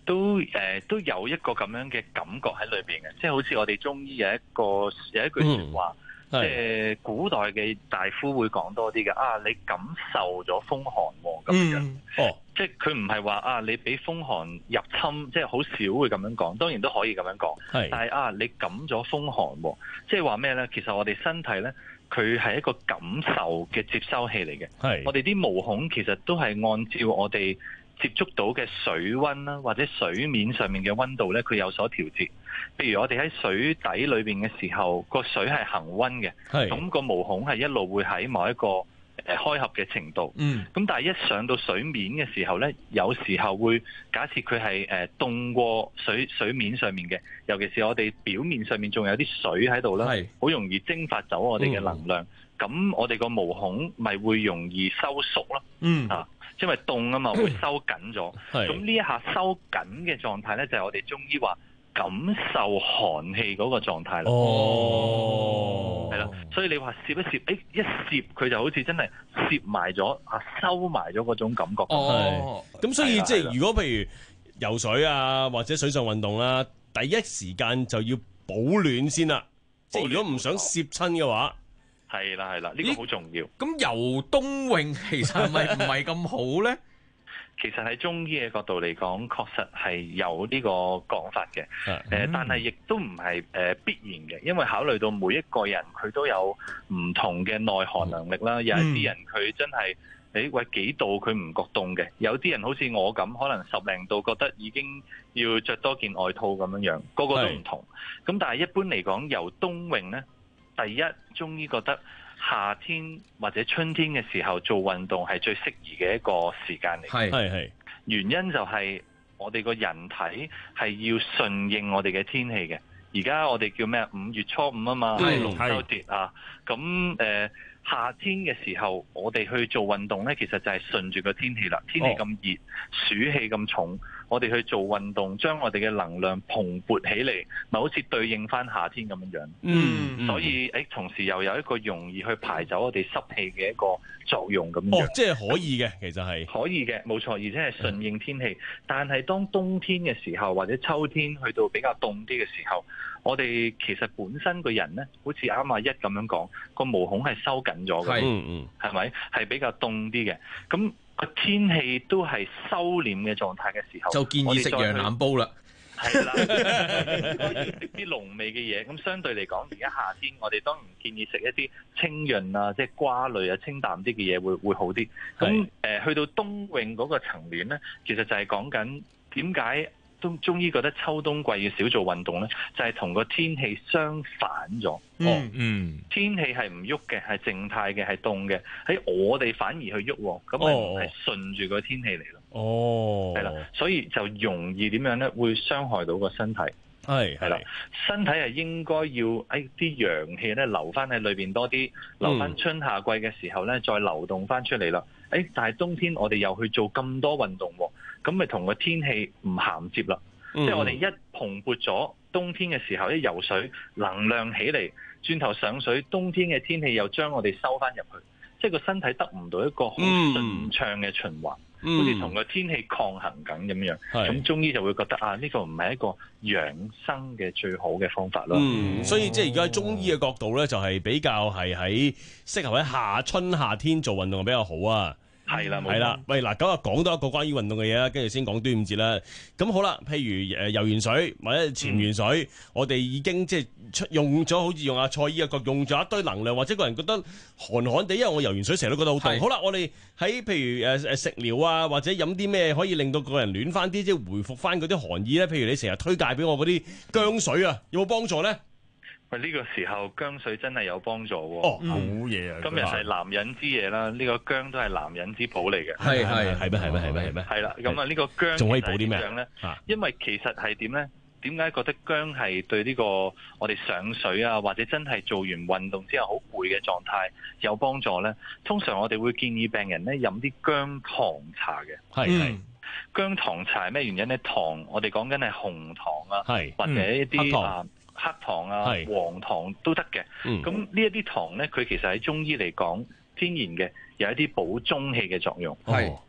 都誒、呃、都有一個咁樣嘅感覺喺裏邊嘅，即係好似我哋中醫有一個有一句説話，即係、嗯、古代嘅大夫會講多啲嘅啊，你感受咗風寒喎咁樣， 嗯、哦， 即係佢唔係話啊，你俾風寒入侵，即係好少會咁樣講，當然都可以咁樣講， 係， 但係啊，你感咗風寒喎，即係話咩咧？其實我哋身體咧，佢係一個感受嘅接收器嚟嘅， 係，我哋啲毛孔其實都係按照我哋接觸到嘅水溫啦，或者水面上面嘅溫度咧，佢有所調節。譬如我哋喺水底裏邊嘅時候，個水係恆溫嘅，咁個毛孔係一路會喺某一個誒開合嘅程度。 嗯， 咁但係一上到水面嘅時候咧，有時候會假設佢係誒凍過水水面上面嘅，尤其是我哋表面上面仲有啲水喺度啦，好容易蒸發走我哋嘅能量。咁、嗯、我哋個毛孔咪會容易收縮咯。 嗯啊。因為凍啊嘛，會收緊咗。咁呢一下收緊嘅狀態咧，就係我哋中醫話感受寒氣嗰個狀態啦。 哦， 係啦，所以你話攝一攝，誒一攝佢就好似真係攝埋咗啊，收埋咗嗰種感覺。 哦，咁所以即係如果譬如游水啊，或者水上運動啦，第一時間就要保暖先啦。即係如果唔想攝親嘅話。 係啦係啦，呢、這個好重要。 咁游冬泳其實係咪唔係咁好咧？ 其實喺中醫嘅角度嚟講，確實係有呢個講法嘅。誒、嗯，但係亦都唔係誒必然嘅，因為考慮到每一個人佢都有唔同嘅耐寒能力啦。嗯、有一啲人佢真係誒喂幾度佢唔覺凍嘅，有啲人好似我咁，可能十零度覺得已經要着多件外套咁樣樣，個個都唔同。咁但係一般嚟講，游冬泳咧。第一，中醫覺得夏天或者春天嘅時候做運動係最適宜嘅一個時間嚟。 係係係，原因就係我哋個人體係要順應我哋嘅天氣嘅。而家我哋叫咩？五月初五啊嘛，係龍舟節啊。咁誒、呃，夏天嘅時候，我哋去做運動咧，其實就係順住個天氣啦。天氣咁熱，暑氣咁重。我哋去做運動，將我哋嘅能量蓬勃起嚟，咪好似對應翻夏天咁樣樣。 嗯， 所以誒，同時又有一個容易去排走我哋濕氣嘅一個作用咁樣。 哦，即係可以嘅，其實係可以嘅，冇錯，而且係順應天氣。嗯、但係當冬天嘅時候，或者秋天去到比較凍啲嘅時候，我哋其實本身個人咧，好似啱阿一咁樣講，個毛孔係收緊咗嘅。 嗯嗯， 係咪係比較凍啲嘅？咁個天氣都係收斂嘅狀態嘅時候， 就建議食羊腩煲啦。 係啦，可以食啲濃味嘅嘢。咁相對嚟講，而家夏天我哋當然建議食一啲清潤啊，即係瓜類啊，清淡啲嘅嘢會會好啲。咁誒、呃，去到冬泳嗰個層面咧，其實就係講緊點解中中醫覺得秋冬季要少做運動咧，就係、是、同個天氣相反咗。 嗯嗯， 天氣係唔喐嘅，係靜態嘅，係凍嘅。喺我哋反而去喐，咁咪唔係順住個天氣嚟咯。 哦， 係啦，所以就容易點樣咧？會傷害到個身體。 係係啦，身體係應該要誒啲陽氣咧留翻喺裏邊多啲，留翻春夏季嘅時候咧再流動翻出嚟啦。誒，但係冬天我哋又去做咁多運動，咁咪同個天氣唔銜接啦。嗯、即係我哋一蓬勃咗，冬天嘅時候一游水，能量起嚟，轉頭上水，冬天嘅天氣又將我哋收翻入去，即係個身體得唔到一個好順暢嘅循環。嗯好似同個天氣抗衡緊咁樣，咁中醫就會覺得啊，呢、這個唔係一個養生嘅最好嘅方法咯。 嗯，所以即係而家喺中醫嘅角度咧，就係比較係喺適合喺夏春夏天做運動比較好啊。 係啦， 係啦。喂，嗱，咁啊講多一個關於運動嘅嘢啦，跟住先講端午節啦。咁好啦，譬如誒游完水或者潛完水，嗯、我哋已經即係出用咗，好似用阿蔡醫嘅角用咗一堆能量，或者個人覺得寒寒地，因為我游完水成日都覺得好凍。好啦，我哋喺譬如誒誒食療啊，或者飲啲咩可以令到個人暖翻啲，即係回復翻嗰啲寒意咧。譬如你成日推介俾我嗰啲薑水啊，有冇幫助咧？ 喂，呢個時候薑水真係有幫助喎。 哦，好嘢啊！ 今日係男人之夜啦，呢、這個薑都係男人之寶嚟嘅。 係係係咩係咩係咩係咩？ 係啦，咁啊呢個薑仲可以補啲咩咧？因為其實係點咧？點解覺得薑係對呢個我哋上水啊，或者真係做完運動之後好攰嘅狀態有幫助咧？通常我哋會建議病人咧飲啲薑糖茶嘅。係係。薑糖茶係咩原因咧？糖我哋講緊係紅糖啊，或者一啲啊。黑糖啊、黃糖都得嘅，咁呢一啲糖咧，佢其實喺中醫嚟講天然嘅，有一啲補中氣嘅作用。係、哦，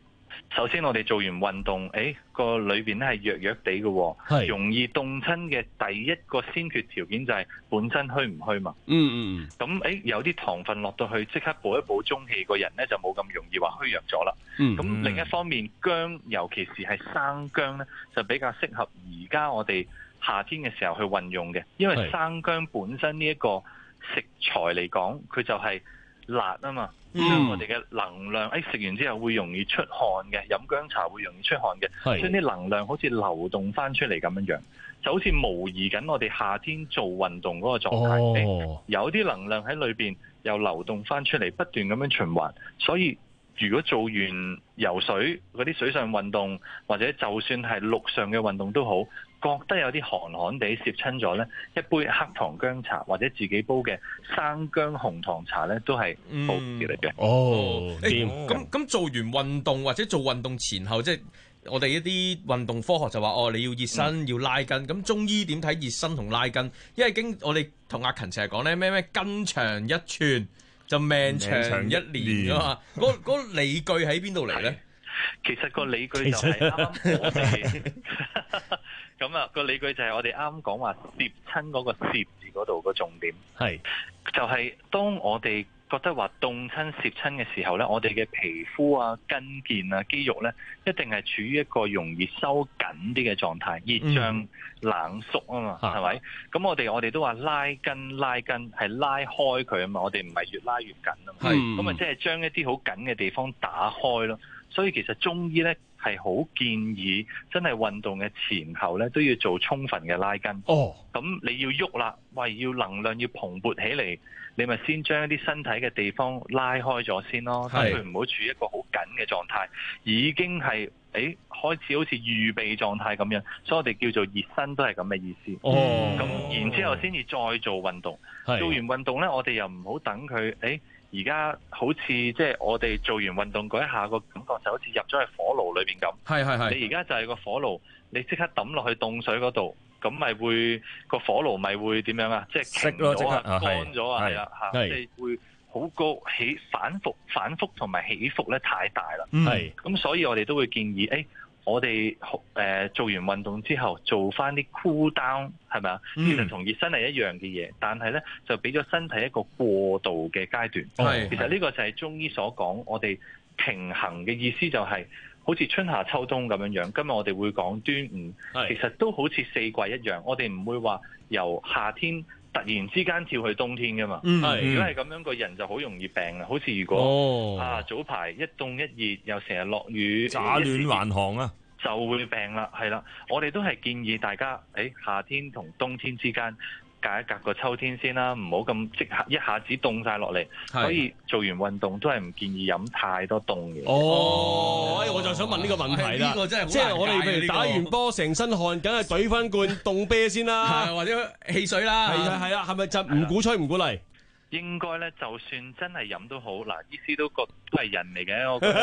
首先我哋做完運動，誒個裏邊咧係弱弱地嘅， 係容易凍親嘅第一個先決條件就係本身虛唔虛嘛。 嗯嗯咁誒有啲糖分落到去，即刻補一補中氣，個人咧就冇咁容易話虛弱咗啦。 嗯咁另一方面，薑尤其是係生薑咧，就比較適合而家我哋夏天嘅時候去運用嘅，因為係生薑本身呢一個食材嚟講，佢就係辣啊嘛。 嗯將我哋嘅能量，誒食完之後會容易出汗嘅，飲薑茶會容易出汗嘅， 係將啲能量好似流動翻出嚟咁樣樣，就好似模擬緊我哋夏天做運動嗰個狀態。 哦誒有啲能量喺裏邊又流動翻出嚟，不斷咁樣循環。所以如果做完游水嗰啲水上運動，或者就算係陸上嘅運動都好，覺得有啲寒寒地攝親咗呢，一杯黑糖薑茶或者自己煲嘅生薑紅糖茶呢，都係好嘅嚟嘅。 哦， 誒咁咁做完運動或者做運動前後，即係我哋一啲運動科學就話哦，你要熱身、 嗯、 要拉筋。咁中醫點睇熱身同拉筋？因為經我哋同阿勤成日講咧，咩咩筋長一寸就命長一年噶嘛。嗰嗰理據喺邊度嚟咧？ 其實個理據就係啱啱我哋咁啊，個理據就係我哋啱啱講話攝親嗰個攝字嗰度個重點， 係就係當我哋覺得話凍親攝親嘅時候咧，我哋嘅皮膚啊、筋腱啊、肌肉咧，一定係處於一個容易收緊啲嘅狀態，熱脹冷縮啊嘛，係咪、嗯？咁我哋我哋都話拉筋拉筋係拉開佢啊嘛，我哋唔係越拉越緊啊嘛，咁啊即係將一啲好緊嘅地方打開咯。所以其實中醫咧係好建議，真係運動嘅前後咧都要做充分嘅拉筋。 哦， 咁你要喐啦，喂，要能量要蓬勃起嚟，你咪先將一啲身體嘅地方拉開咗先咯，等佢唔好處於一個好緊嘅狀態，已經係誒開始好似預備狀態咁樣，所以我哋叫做熱身都係咁嘅意思。 哦， 咁然之後先至再做運動，做完運動咧，我哋又唔好等佢誒。而家好似即係我哋做完運動嗰一下個感覺就好似入咗去火爐裏邊咁。 係係係。 你而家就係個火爐，你即刻抌落去凍水嗰度，咁咪會個火爐咪會點樣啊？即係停咗啊，乾咗啊，係啊嚇，即係會好高起反覆反覆同埋起伏咧太大啦。 係。咁所以我哋都會建議誒。我哋誒、呃、做完運動之後，做翻啲 cool down 係咪啊？其實同熱身係一樣嘅嘢，但係咧就俾咗身體一個過渡嘅階段。 係， 其實呢個就係中醫所講，我哋平衡嘅意思就係、是、好似春夏秋冬咁樣樣。今日我哋會講端午，其實都好似四季一樣。我哋唔會話由夏天突然之間跳去冬天噶嘛。嗯、如果係咁樣，個人就好容易病啦。好似如果、哦、啊早排一凍一熱，又成日落雨， 乍暖還寒啊， 就會病啦。係啦，我哋都係建議大家，誒、哎、夏天同冬天之間隔一隔個秋天先啦，唔好咁即刻一下子凍晒落嚟。所以做完運動都係唔建議飲太多凍嘢。 哦，哎、我就想問呢個問題啦。 呢個真係好難解， 即係我哋譬如打完波成身汗，梗係懟翻罐凍啤先啦， 或者汽水啦。 係啊係啊，係咪就唔鼓吹唔鼓勵？ 應該咧，就算真係飲都好，嗱，醫師都覺都係人嚟嘅，我覺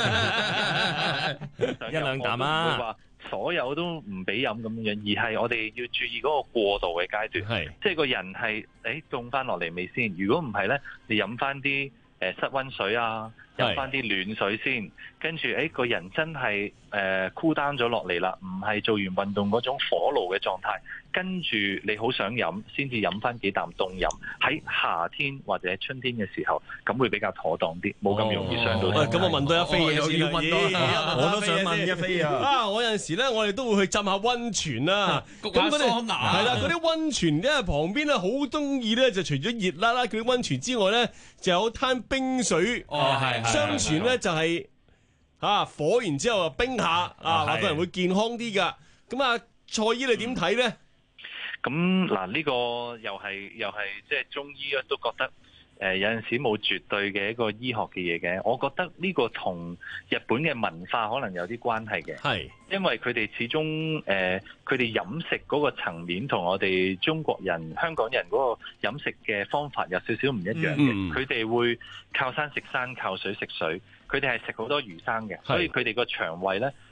得一兩啖啊，唔會話所有都唔俾飲咁樣，而係我哋要注意嗰個過渡嘅階段，係即係個人係誒凍翻落嚟未先？如果唔係咧，你飲翻啲誒室溫水啊，飲翻啲暖水先，跟住誒個人真係誒 cool down 咗落嚟啦，唔係做完運動嗰種火爐嘅狀態。跟住你好想飲，先至飲翻幾啖凍飲。喺夏天或者春天嘅時候，咁會比較妥當啲，冇咁容易上到。 咁我問到一飛嘢先啦， 我都想問一飛啊！ 啊，我有陣時咧，我哋都會去浸下溫泉啦。咁嗰啲係啦，嗰啲溫泉咧旁邊咧好中意咧，就除咗熱辣辣嗰啲溫泉之外咧，就有灘冰水。 哦，係。 相傳咧就係嚇火完之後啊冰下啊，話個人會健康啲噶。咁啊，蔡醫你點睇咧？ 咁嗱，呢個又係又係即係中醫都覺得誒、呃、有陣時冇絕對嘅一個醫學嘅嘢嘅。我覺得呢個同日本嘅文化可能有啲關係嘅，係因為佢哋始終誒佢哋飲食嗰個層面同我哋中國人、香港人嗰個飲食嘅方法有少少唔一樣嘅。佢哋、嗯、會靠山食山，靠水食水。佢哋係食好多魚生嘅，所以佢哋個腸胃咧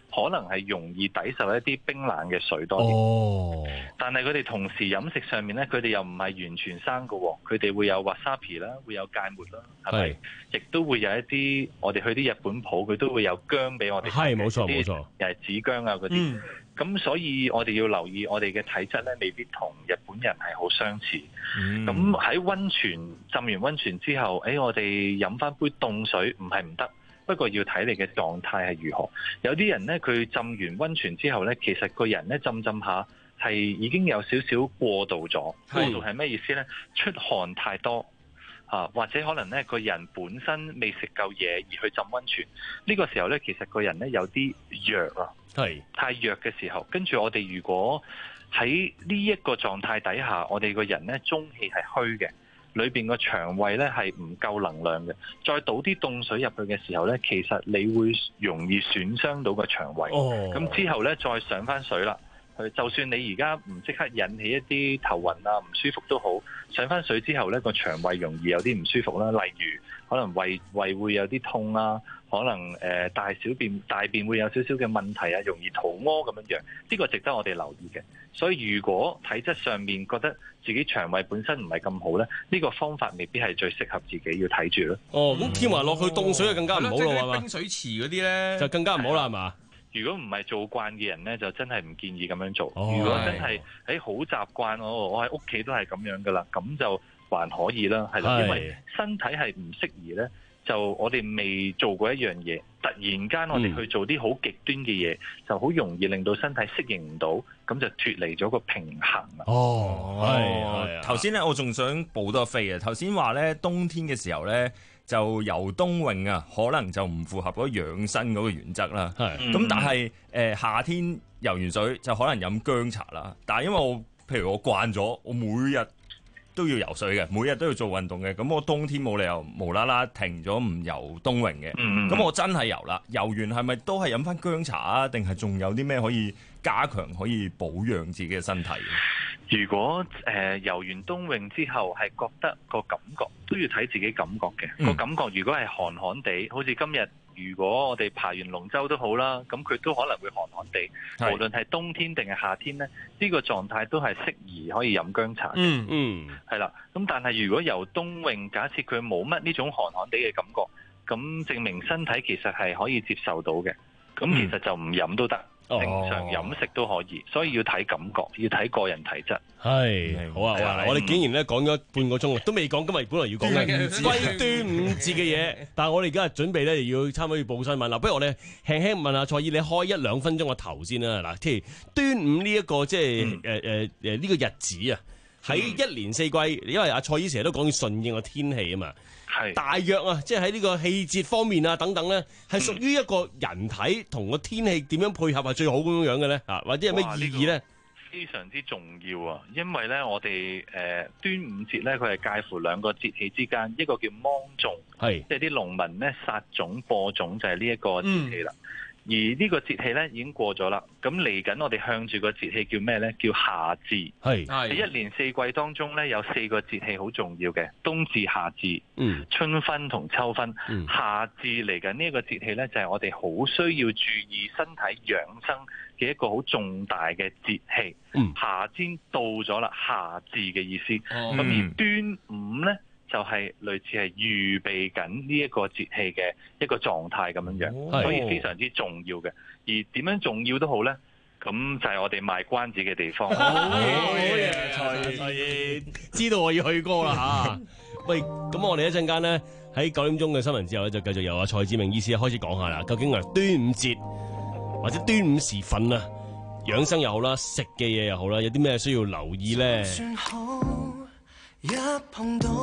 可能係容易抵受一啲冰冷嘅水多啲。 哦， 但係佢哋同時飲食上面咧，佢哋又唔係完全生嘅喎，佢哋會有 wasabi 啦，會有芥末啦，係咪？亦都會有一啲我哋去啲日本鋪，佢都會有薑俾我哋。係冇錯冇錯，又係紫薑啊嗰啲。咁、嗯、所以我哋要留意我哋嘅體質咧，未必同日本人係好相似。咁喺溫泉浸完溫泉之後，誒、哎、我哋飲翻杯凍水唔係唔得，不過要睇你嘅狀態係如何。有啲人咧，佢浸完溫泉之後咧，其實個人咧浸浸下係已經有少少過度咗。過度係咩意思咧？出汗太多。啊，或者可能咧，個人本身未食夠嘢而去浸溫泉，呢、這個時候咧，其實個人咧有啲弱啊，係太弱嘅時候，跟住我哋如果喺呢一個狀態底下，我哋個人咧中氣係虛嘅，裏邊個腸胃咧係唔夠能量嘅，再倒啲凍水入去嘅時候咧，其實你會容易損傷到個腸胃。哦，咁之後咧再上翻水啦。就算你而家唔即刻引起一啲頭暈啊唔舒服都好，上翻水之後呢個腸胃容易有啲唔舒服啦，例如可能胃胃會有啲痛啊，可能誒、呃、大小便大便會有少少嘅問題啊，容易肚屙咁樣樣，呢、這個值得我哋留意嘅。所以如果體質上面覺得自己腸胃本身唔係咁好呢，呢、這個方法未必係最適合自己，要睇住咯。哦，咁跳埋落去凍水就更加唔好咯，係嘛？冰水池嗰啲呢，就更加唔好啦，係嘛？如果唔係做慣嘅人咧，就真係唔建議咁樣做。哦、如果真係喺好習慣，我我喺屋企都係咁樣噶啦，咁就還可以啦，係啦。因為身體係唔適宜咧，就我哋未做過一樣嘢，突然間我哋去做啲好極端嘅嘢，嗯、就好容易令到身體適應唔到，咁就脫離咗個平衡啦。 哦，係。頭先咧，我仲想補多飛啊。頭先話咧，冬天嘅時候咧，就游冬泳啊，可能就唔符合嗰養生嗰個原則啦。係，咁但係誒、呃、夏天游完水就可能飲薑茶啦。但係因為我譬如我慣咗，我每日都要游水嘅，每日都要做運動嘅，咁我冬天冇理由無啦啦停咗唔游冬泳嘅。咁、嗯、我真係游啦，游完係咪都係飲翻薑茶啊？定係仲有啲咩可以加強可以保養自己嘅身體？ 如果誒、呃、游完冬泳之後係覺得個感覺，都要睇自己感覺嘅、嗯、個感覺。如果係寒寒地，好似今日如果我哋爬完龍舟都好啦，咁佢都可能會寒寒地。無論係冬天定係夏天咧，呢、呢個狀態都係適宜可以飲薑茶嘅。嗯嗯，係啦。咁但係如果游冬泳，假設佢冇乜呢種寒寒地嘅感覺，咁證明身體其實係可以接受到嘅。咁其實就唔飲都得。正常飲食都可以，所以要睇感覺，要睇個人體質。係好啊，好啊！我哋竟然咧講咗半個鐘，都未講今日本來要講嘅歸端午節嘅嘢。但係我哋而家準備咧，要差唔多要報新聞啦。不如我哋輕輕問下蔡姨，你開一兩分鐘個頭先啦。嗱，即係端午呢一個即係誒誒誒呢個日子啊，喺一年四季，因為阿蔡姨成日都講要順應個天氣啊嘛。係大約啊，即係喺呢個氣節方面啊等等咧，係屬於一個人體同個天氣點樣配合係最好咁樣樣嘅咧啊，或者有咩意義咧？非常之重要啊！因為咧，我哋誒、呃、端午節咧，佢係介乎兩個節氣之間，一個叫芒種，係即係啲農民咧撒種播種就係呢一個節氣啦。嗯而呢個節氣咧已經過咗啦，咁嚟緊我哋向住個節氣叫咩咧？叫夏至。係喺一年四季當中咧，有四個節氣好重要嘅，冬至、夏至、嗯、春分同秋分。嗯、夏至嚟緊呢一個節氣咧，就係、是、我哋好需要注意身體養生嘅一個好重大嘅節氣。嗯、夏天到咗啦，夏至嘅意思。咁、哦、而端午咧，就係類似係預備緊呢一個節氣嘅一個狀態咁樣樣，哦、所以非常之重要嘅。而點樣重要都好咧，咁就係我哋賣關子嘅地方。好嘢，蔡姨知道我要去歌啦嚇。喂，咁我哋一陣間咧喺九點鐘嘅新聞之後咧，就繼續由阿蔡志明醫師開始講下啦。究竟係端午節或者端午時分啊，養生又好啦，食嘅嘢又好啦，有啲咩需要留意咧？一碰到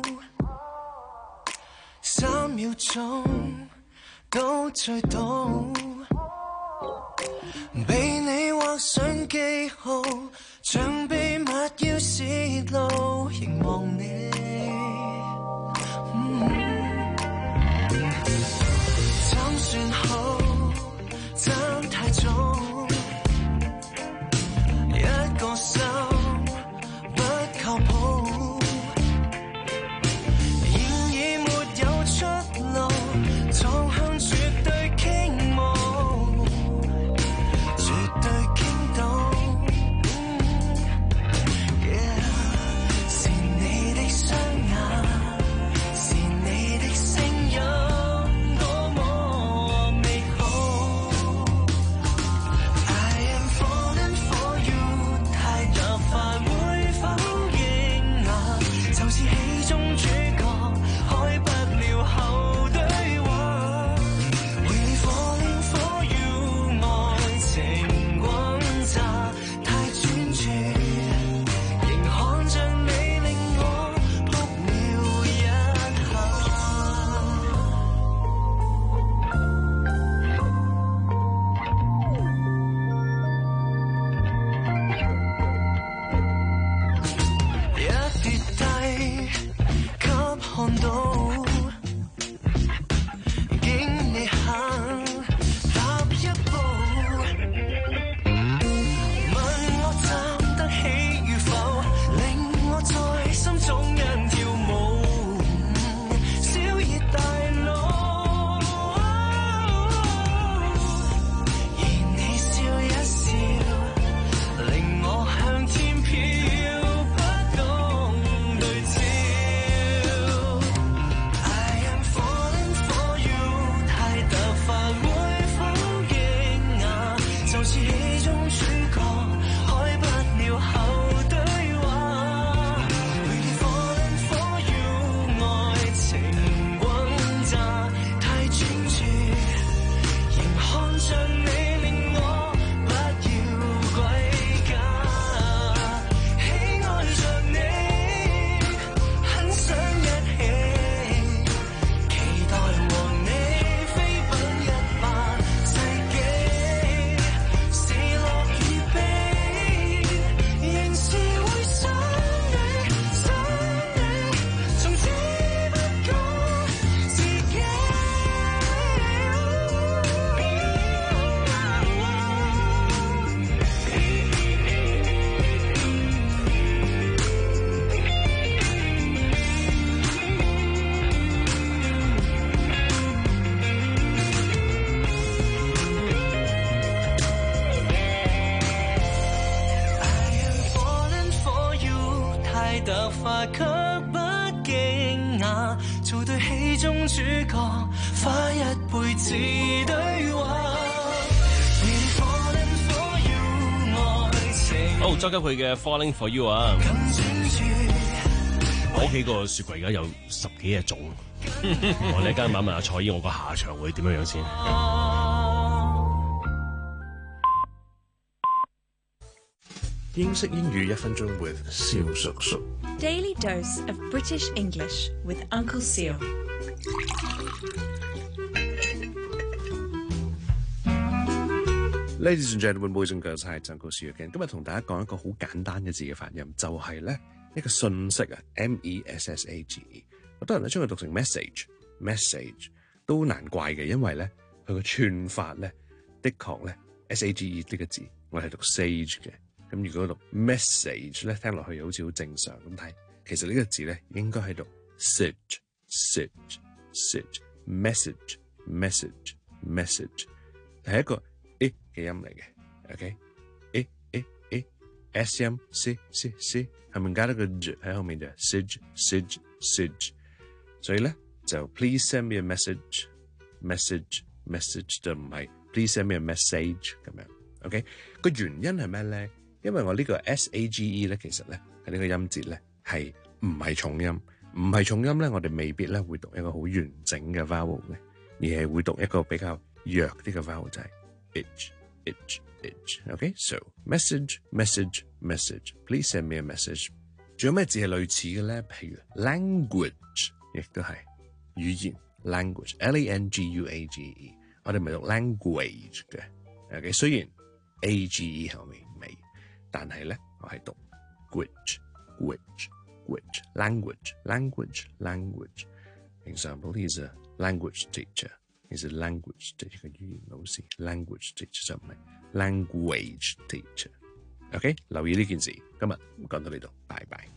三秒鐘都醉倒，被你畫上記號，像秘密要泄露，凝望你，嗯、怎算好？怎太早？一個心不靠譜。 若化卻不驚訝，做對戲中主角，花一輩子對話。 好，周家佩嘅 Falling for You 啊！我屋企個雪櫃而家有十幾隻種，我呢間晚問阿蔡姨，我個下場會點樣樣先？ 英式英語一分鐘 with 蕭叔叔。 Daily dose of British English with Uncle Seal。 Ladies and gentlemen, boys and girls, hi, Uncle Seal again。今日同大家講一個好簡單嘅字嘅發音，就係、是、咧一個信息啊 ，M E S S A G E。好多人咧將佢讀成 message，message 都難怪嘅，因為咧佢個串法咧的確咧 S A G E 呢個字我係讀 sage 嘅。咁如果讀 message 咧，聽落去又好似好正常咁睇，其實呢個字咧應該係讀 sage，sage，sage，message，message，message，係一個 e 嘅音嚟嘅 ，OK，e e e s 音 c c c， 後面加多個 j 喺後面就 sage，sage，sage， 所以咧就 please send me a message，message，message 就唔係 please send me a message 咁樣 ，OK， 個原因係咩咧？因為我呢個 S A G E 咧，其實咧係呢個音節咧係唔係重音，唔係重音咧，我哋未必咧會讀一個好完整嘅 vowel 嘅，而係會讀一個比較弱啲嘅 vowel 就係 h，h，h，OK，so message message message please send me a message。仲有咩字係類似嘅咧？譬如 language 亦都係語言 language，L A N G U A G E， 我哋唔係讀 language 嘅 ，OK， 雖然 A G E 後面未。但係咧，我係讀 guage，guage，guage，language，language，language。Example, he's a language teacher. He's a language teacher 嘅語言老師 ，language teacher 就唔係 language teacher。OK， 留意呢件事。今日講到呢度，拜拜。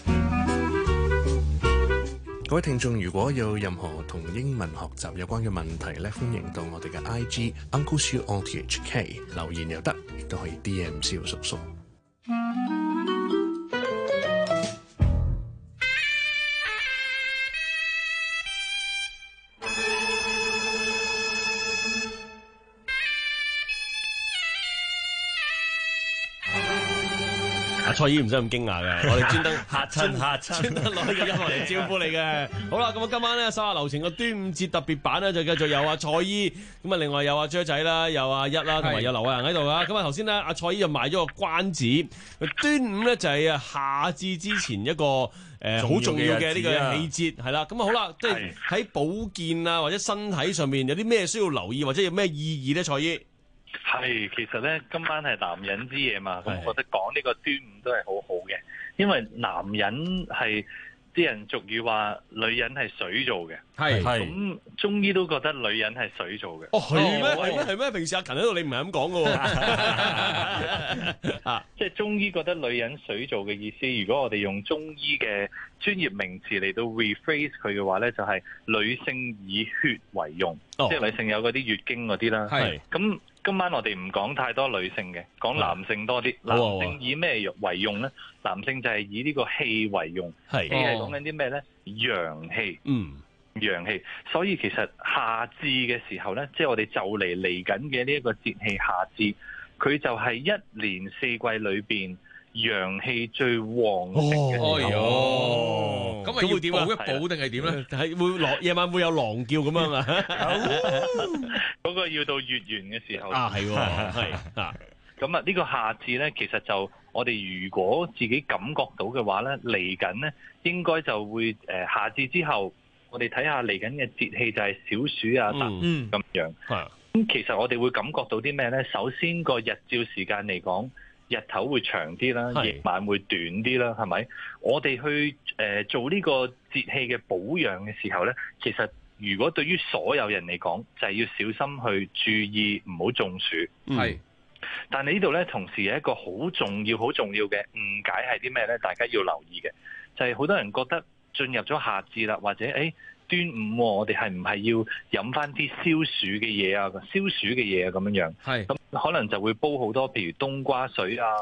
各位聽眾，如果有任何同英文學習有關嘅問題咧，歡迎到我哋嘅 I G Uncle Siu O T H K 留言又得，亦都可以 D M 蕭叔叔。 阿蔡姨唔使咁驚訝嘅，我哋專登嚇親嚇親， 專登攞呢個音樂嚟招呼你嘅。好啦，咁啊今晚咧手下留情個端午節特別版咧就繼續有阿蔡姨，咁啊另外有阿張仔啦，有阿一啦，同埋有劉偉恒喺度噶。咁啊頭先咧阿蔡姨就賣咗個關子，端午咧就係啊夏至之前一個誒好重要嘅呢個氣節係啦。咁啊好啦，即係喺保健啊或者身體上面有啲咩需要留意或者有咩意義咧？蔡姨？ 係，其實咧今晚係男人之夜嘛，咁我覺得講呢個端午都係好好嘅，因為男人係啲人俗語話女人係水做嘅， 係咁中醫都覺得女人係水做嘅。 哦，係咩？係咩？係咩？平時阿勤喺度，你唔係咁講嘅喎。啊， 即係中醫覺得女人水做嘅意思，如果我哋用中醫嘅專業名詞嚟到 rephrase 佢嘅話咧，就係、是、女性以血為用，哦、即係女性有嗰啲月經嗰啲啦。係咁。今晚我哋唔講太多女性嘅，講男性多啲。男性以咩為用咧？男性就係以呢個氣為用。係氣係講緊啲咩咧？陽氣。嗯，陽氣。所以其實夏至嘅時候咧，即係我哋就嚟嚟緊嘅呢一個節氣夏至，佢就係一年四季裏邊陽氣最旺盛嘅時候。 哦，咁咪要補一補定係點咧？ 係會落夜晚會有狼叫咁樣嘛？ 嗰個要到月圓嘅時候啊，係喎，係啊。 咁啊，呢個夏至咧，其實就我哋如果自己感覺到嘅話咧，嚟緊咧應該就會誒、呃、夏至之後，我哋睇下嚟緊嘅節氣就係小暑啊，嗯咁樣。係。咁其實我哋會感覺到啲咩咧？首先個日照時間嚟講，日頭會長啲啦，夜晚會短啲啦，係咪？我哋去誒、呃、做呢個節氣嘅保養嘅時候咧，其實如果對於所有人嚟講，就係、是、要小心去注意唔好中暑。係、嗯，但係呢度咧，同時有一個好重要、好重要嘅誤解係啲咩咧？大家要留意嘅，就係、是、好多人覺得進入咗夏至啦，或者誒、哎、端午、啊，我哋係唔係要飲翻啲消暑嘅嘢啊？消暑嘅嘢啊咁樣樣。係，咁可能就會煲好多，譬如冬瓜水啊、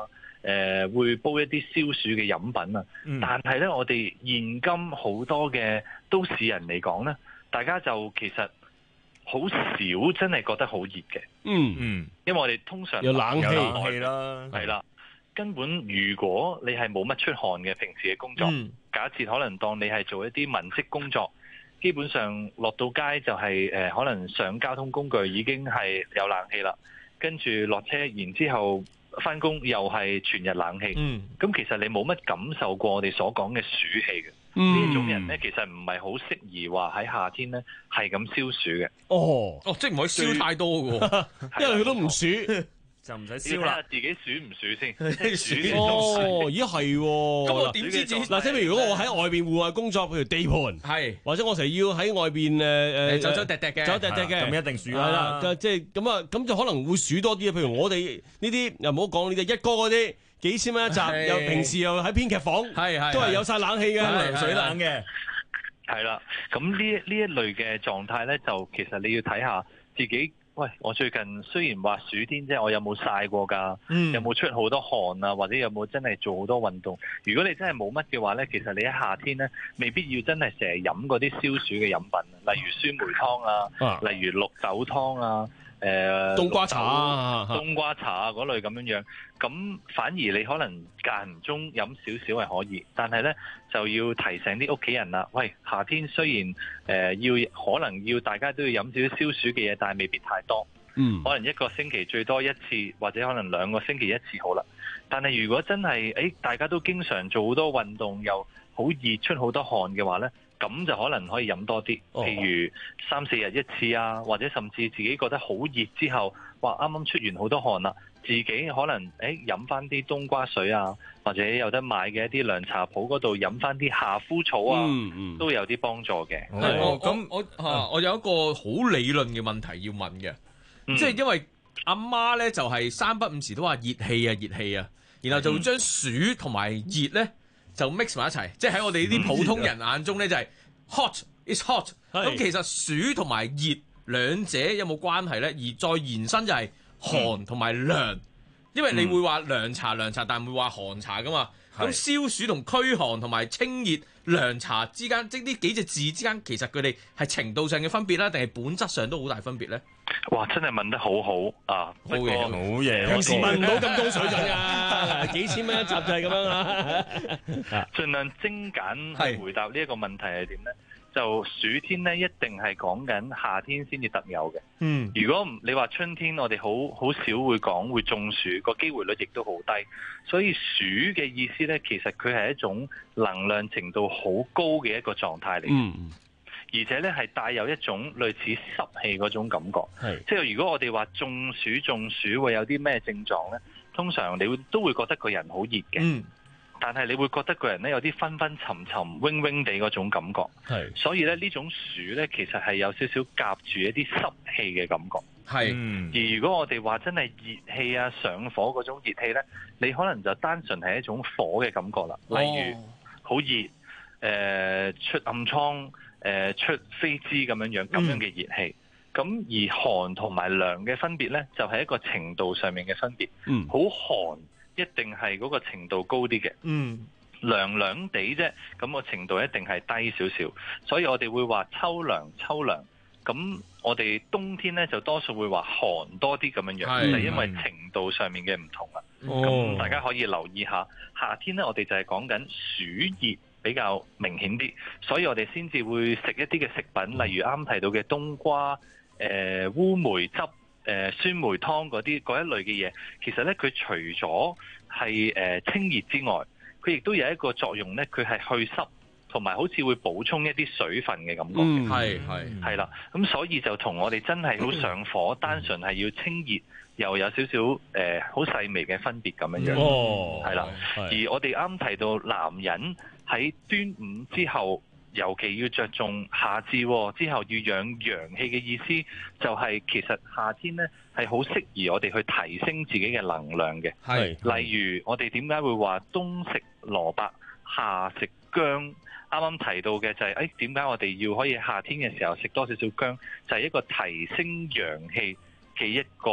呃、會煲一啲消暑嘅飲品啊。 嗯、 但係咧，我哋現今好多嘅都市人嚟講咧，大家就其實好少真係覺得好熱嘅。 嗯嗯， 因為我哋通常有冷氣冷氣啦， 係啦。根本如果你係冇乜出汗嘅平時嘅工作， 嗯、 假設可能當你係做一啲文職工作，基本上落到街就係、是、誒、呃、可能上交通工具已經係有冷氣啦，跟住落車，然之後翻工又係全日冷氣。咁、 嗯、 其實你冇乜感受過我哋所講嘅暑氣嘅。呢、 嗯、 種人呢，其實唔係好適宜話喺夏天呢係咁消暑嘅。 哦， 哦，即係唔可以燒太多嘅喎， 因為佢都唔暑。 就唔使燒啦，自己暑唔暑先？ 暑哦，咦係喎。 咁我點知自己嗱？即係如果我喺外邊戶外工作，譬如地盤， 係或者我成日要喺外邊誒誒走走趯趯嘅， 走趯趯嘅， 咁一定暑啦。 係啦，即係咁啊，咁就可能會暑多啲啊。譬如我哋呢啲又唔好講呢啲一哥嗰啲幾千蚊一集，又平時又喺編劇房， 係係都係有晒冷氣嘅， 涼水冷嘅。 係啦，咁呢呢一類嘅狀態咧，就其實你要睇下自己。喂，我最近雖然話暑天啫，我有冇曬過㗎？ 嗯、 有冇出好多汗啊？或者有冇真係做好多運動？如果你真係冇乜嘅話咧，其實你喺夏天咧，未必要真係成日飲嗰啲消暑嘅飲品，例如酸梅湯啊， 啊例如綠豆湯啊。誒、呃、 冬瓜茶啊， 冬瓜茶啊嗰類咁樣樣，咁反而你可能間唔中飲少少係可以，但係咧就要提醒啲屋企人啦。喂，夏天雖然誒、呃、要可能要大家都要飲少少消暑嘅嘢，但係未必太多。 嗯， 可能一個星期最多一次，或者可能兩個星期一次好啦。但係如果真係誒大家都經常做好多運動，又好熱出好多汗嘅話咧，咁就可能可以飲多啲，譬如三四日一次啊，或者甚至自己覺得好熱之後，哇啱啱出完好多汗啦，自己可能誒飲翻啲冬瓜水啊，或者有得買嘅一啲涼茶鋪嗰度飲翻啲夏枯草啊， 嗯嗯、 都有啲幫助嘅。 哦，咁我我、啊、我有一個好理論嘅問題要問嘅，嗯、即係因為阿媽咧就係三不五時都話熱氣啊熱氣啊，然後就會將暑同埋熱咧。就 mix 埋一齊，即係喺我哋呢啲普通人眼中咧，就係 hot is hot。咁其實暑同埋熱兩者有冇關係咧？而再延伸就係寒同埋涼，因為你會話涼茶涼茶，但係唔會話寒茶噶嘛。咁消暑同驅寒同埋清熱涼茶之間，即係呢幾隻字之間，其實佢哋係程度上嘅分別啦，定係本質上都好大分別咧？ 哇！真係問得好好啊！ 好嘢， 好嘢， 平時問唔到咁高水準㗎，幾千蚊一集就係咁樣啊！ 盡量精簡去回答呢一個問題係點咧？就暑天咧，一定係講緊夏天先至特有嘅。 嗯， 如果你話春天，我哋好好少會講會中暑，個機會率亦都好低。所以暑嘅意思咧，其實佢係一種能量程度好高嘅一個狀態嚟。 嗯。 而且咧係帶有一種類似濕氣嗰種感覺，即係如果我哋話中暑中暑會有啲咩症狀咧？通常你會都會覺得個人好熱嘅， 嗯、 但係你會覺得個人咧有啲昏昏沉沉、嗡嗡地嗰種感覺。 係， 所以咧呢種暑咧其實係有少少夾住一啲濕氣嘅感覺。 係， 嗯、 而如果我哋話真係熱氣啊上火嗰種熱氣咧，你可能就單純係一種火嘅感覺啦，例如好熱，誒、呃、出暗瘡。誒出飛滋咁樣樣咁樣嘅熱氣，咁、嗯、而寒同埋涼嘅分別呢，就係、是、一個程度上面嘅分別。 嗯， 好寒一定係嗰個程度高啲嘅。 嗯， 涼涼地啫，咁、那個程度一定係低少少。所以我哋會話秋涼秋涼。咁我哋冬天呢，就多數會話寒多啲咁樣樣，就係因為程度上面嘅唔同啦。咁、哦、大家可以留意下，夏天呢，我哋就係講緊暑熱比較明顯啲，所以我哋先至會食一啲嘅食品，例如啱提到嘅冬瓜、誒、呃、烏梅汁、誒、呃、酸梅湯嗰啲嗰一類嘅嘢。其實咧，佢除咗係誒清熱之外，佢亦都有一個作用咧，佢係去濕，同埋好似會補充一啲水分嘅感覺。 嗯，係係係啦，咁所以就同我哋真係好上火，單純係要清熱，又有少少誒好細微嘅分別咁樣樣。 哦， 係啦，而我哋啱提到男人喺端午之後，尤其要着重夏至之後要養陽氣嘅意思，就係其實夏天呢係好適宜我哋去提升自己嘅能量嘅。 係， 例如我哋點解會話冬食蘿蔔，夏食薑？啱啱提到嘅就係誒點解我哋要可以夏天嘅時候食多少少薑，就係、是、一個提升陽氣嘅一個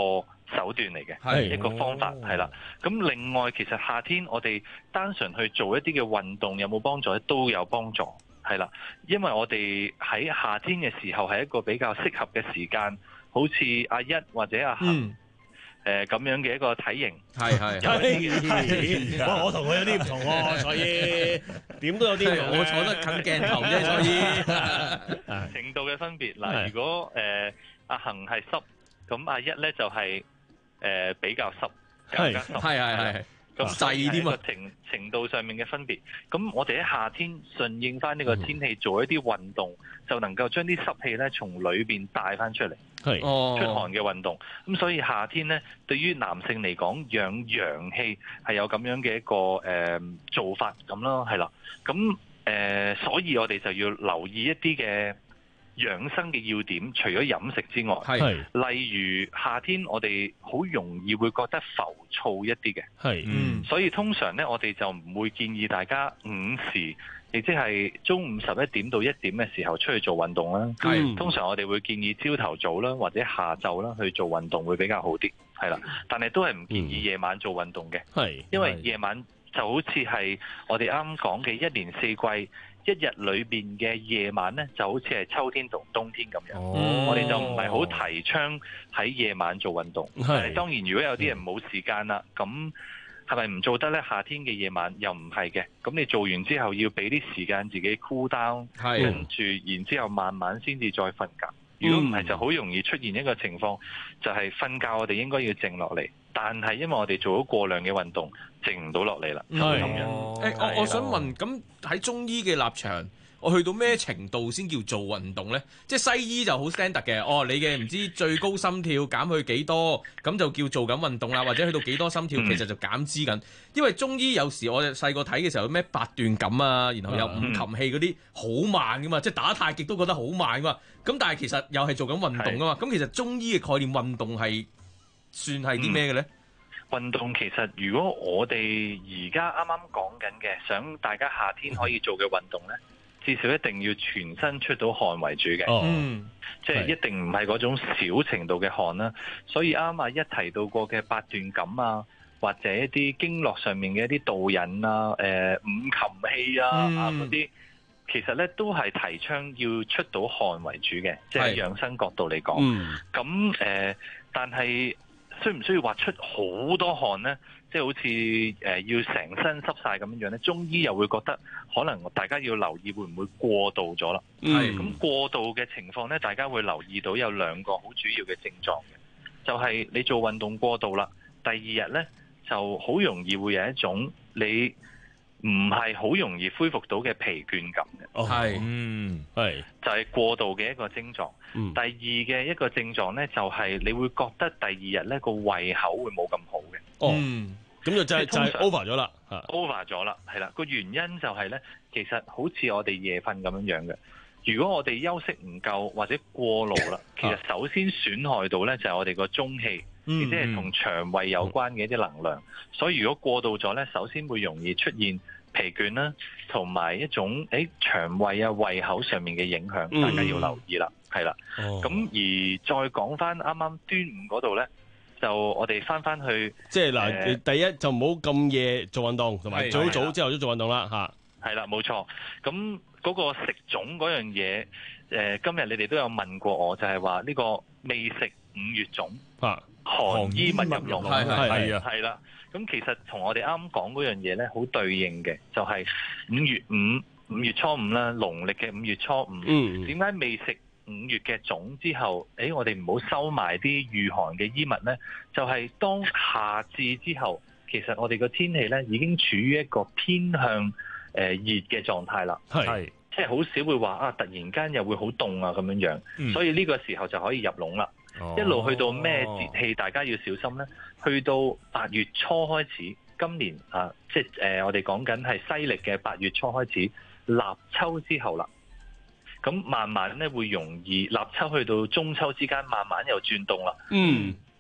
手段嚟嘅， 係一個方法係啦。咁另外，其實夏天我哋單純去做一啲嘅運動有冇幫助咧？都有幫助，係啦。因為我哋喺夏天嘅時候係一個比較適合嘅時間，好似阿一或者阿恒誒咁樣嘅一個體型， 係係係。哇！我同佢有啲唔同喎，所以點都有啲唔同。 我坐得近鏡頭啫，所以程度嘅分別嗱。 係如果誒阿恒係濕，咁阿一咧就係誒比較濕，更加濕， 係係係。 咁細啲嘛， 程程度上面嘅分別。咁我哋喺夏天順應翻呢個天氣，做一啲運動，就能夠將啲濕氣咧從裏邊帶翻出嚟， 係出汗嘅運動。咁所以夏天咧，對於男性嚟講，養陽氣係有咁樣嘅一個誒、呃、做法咁咯，係啦。咁誒、呃，所以我哋就要留意一啲嘅養生嘅要點，除咗飲食之外， 係例如夏天我哋好容易會覺得浮躁一啲嘅， 係嗯，所以通常咧我哋就唔會建議大家午時，亦即係中午十一點到一點嘅時候出去做運動啦。 係通常我哋會建議朝頭早啦或者下晝啦去做運動會比較好啲，係啦。但係都係唔建議夜晚做運動嘅， 係因為夜晚就好似係我哋啱啱講嘅一年四季。一日裏邊嘅夜晚咧，就好似係秋天同冬天咁樣。 哦、 我哋就唔係好提倡喺夜晚做運動。係當然，如果有啲人冇時間啦，咁係咪唔做得咧？夏天嘅夜晚又唔係嘅。咁你做完之後要俾啲時間自己 cool down，跟住然之後慢慢先至再瞓覺。如果唔係，就好容易出現一個情況，就係、是、瞓覺我哋應該要靜落嚟，但係因為我哋做咗過量嘅運動，靜唔到落嚟啦。 係咁樣。誒，我我想問，咁喺中醫嘅立場，我去到咩程度先叫做運動咧？即係西醫就好 standard 嘅，哦，你嘅唔知最高心跳減去幾多，咁就叫做緊運動啦，或者去到幾多心跳，其實就減脂緊。因為中醫有時我哋細個睇嘅時候，咩八段錦啊，然後有五禽戲嗰啲好慢噶嘛，即係打太極都覺得好慢噶嘛。咁但係其實又係做緊運動噶嘛。咁其實中醫嘅概念運動係算係啲咩嘅咧？ 運動其實如果我哋而家啱啱講緊嘅，想大家夏天可以做嘅運動咧，至少一定要全身出到汗為主嘅，嗯，即係一定唔係嗰種小程度嘅汗啦。所以啱啊，一提到過嘅八段錦啊，或者一啲經絡上面嘅一啲導引啊、誒、呃、五禽戲啊啊嗰啲，其實咧都係提倡要出到汗為主嘅，即係養生角度嚟講。咁誒、呃，但係需唔需要話出好多汗呢？即係好似誒、呃、要成身濕晒咁樣樣咧，中醫又會覺得可能大家要留意會唔會過度咗啦。係咁、嗯、過度嘅情況咧，大家會留意到有兩個好主要嘅症狀嘅，就係、是、你做運動過度啦，第二日咧就好容易會有一種你唔係好容易恢復到嘅疲倦感嘅。係、哦，嗯，係就係過度嘅一個症狀。嗯、第二嘅一個症狀咧，就係你會覺得第二日咧個胃口會冇咁好嘅。哦，咁就真係就係 over 咗啦 ，over 咗啦，係啦。個原因就係咧，其實好似我哋夜瞓咁樣樣嘅。如果我哋休息唔夠或者過勞啦，其實首先損害到咧就係我哋個中氣，亦即係同腸胃有關嘅一啲能量。所以如果過度咗咧，首先會容易出現疲倦啦，同埋一種誒腸胃啊胃口上面嘅影響，大家要留意啦，係啦。咁而再講翻啱啱端午嗰度咧。就我哋翻翻去，即係嗱，呃、第一就唔好咁夜做運動，同埋早早之後都做運動啦嚇。係啦，冇錯。咁嗰個食粽嗰樣嘢，誒、呃、今日你哋都有問過我，就係話呢個未食五月粽，啊，寒衣勿入籠，係係啊，係啦。咁其實同我哋啱啱講嗰樣嘢咧，好對應嘅，就係、是、五月五、五月初五啦，農曆嘅五月初五。嗯，點解未食五月嘅粽之後，誒、哎，我哋唔好收埋啲御寒嘅衣物呢？就係、是、當夏至之後，其實我哋個天氣呢已經處於一個偏向誒、呃、熱嘅狀態啦。係，即係好少會話啊，突然間又會好凍啊咁樣樣。嗯、所以呢個時候就可以入籠啦。哦、一路去到咩節氣，大家要小心呢？去到八月初開始，今年啊，即係誒、呃，我哋講緊係西歷嘅八月初開始，立秋之後啦。咁慢慢咧會容易立秋去到中秋之間，慢慢又轉凍啦。嗯，漸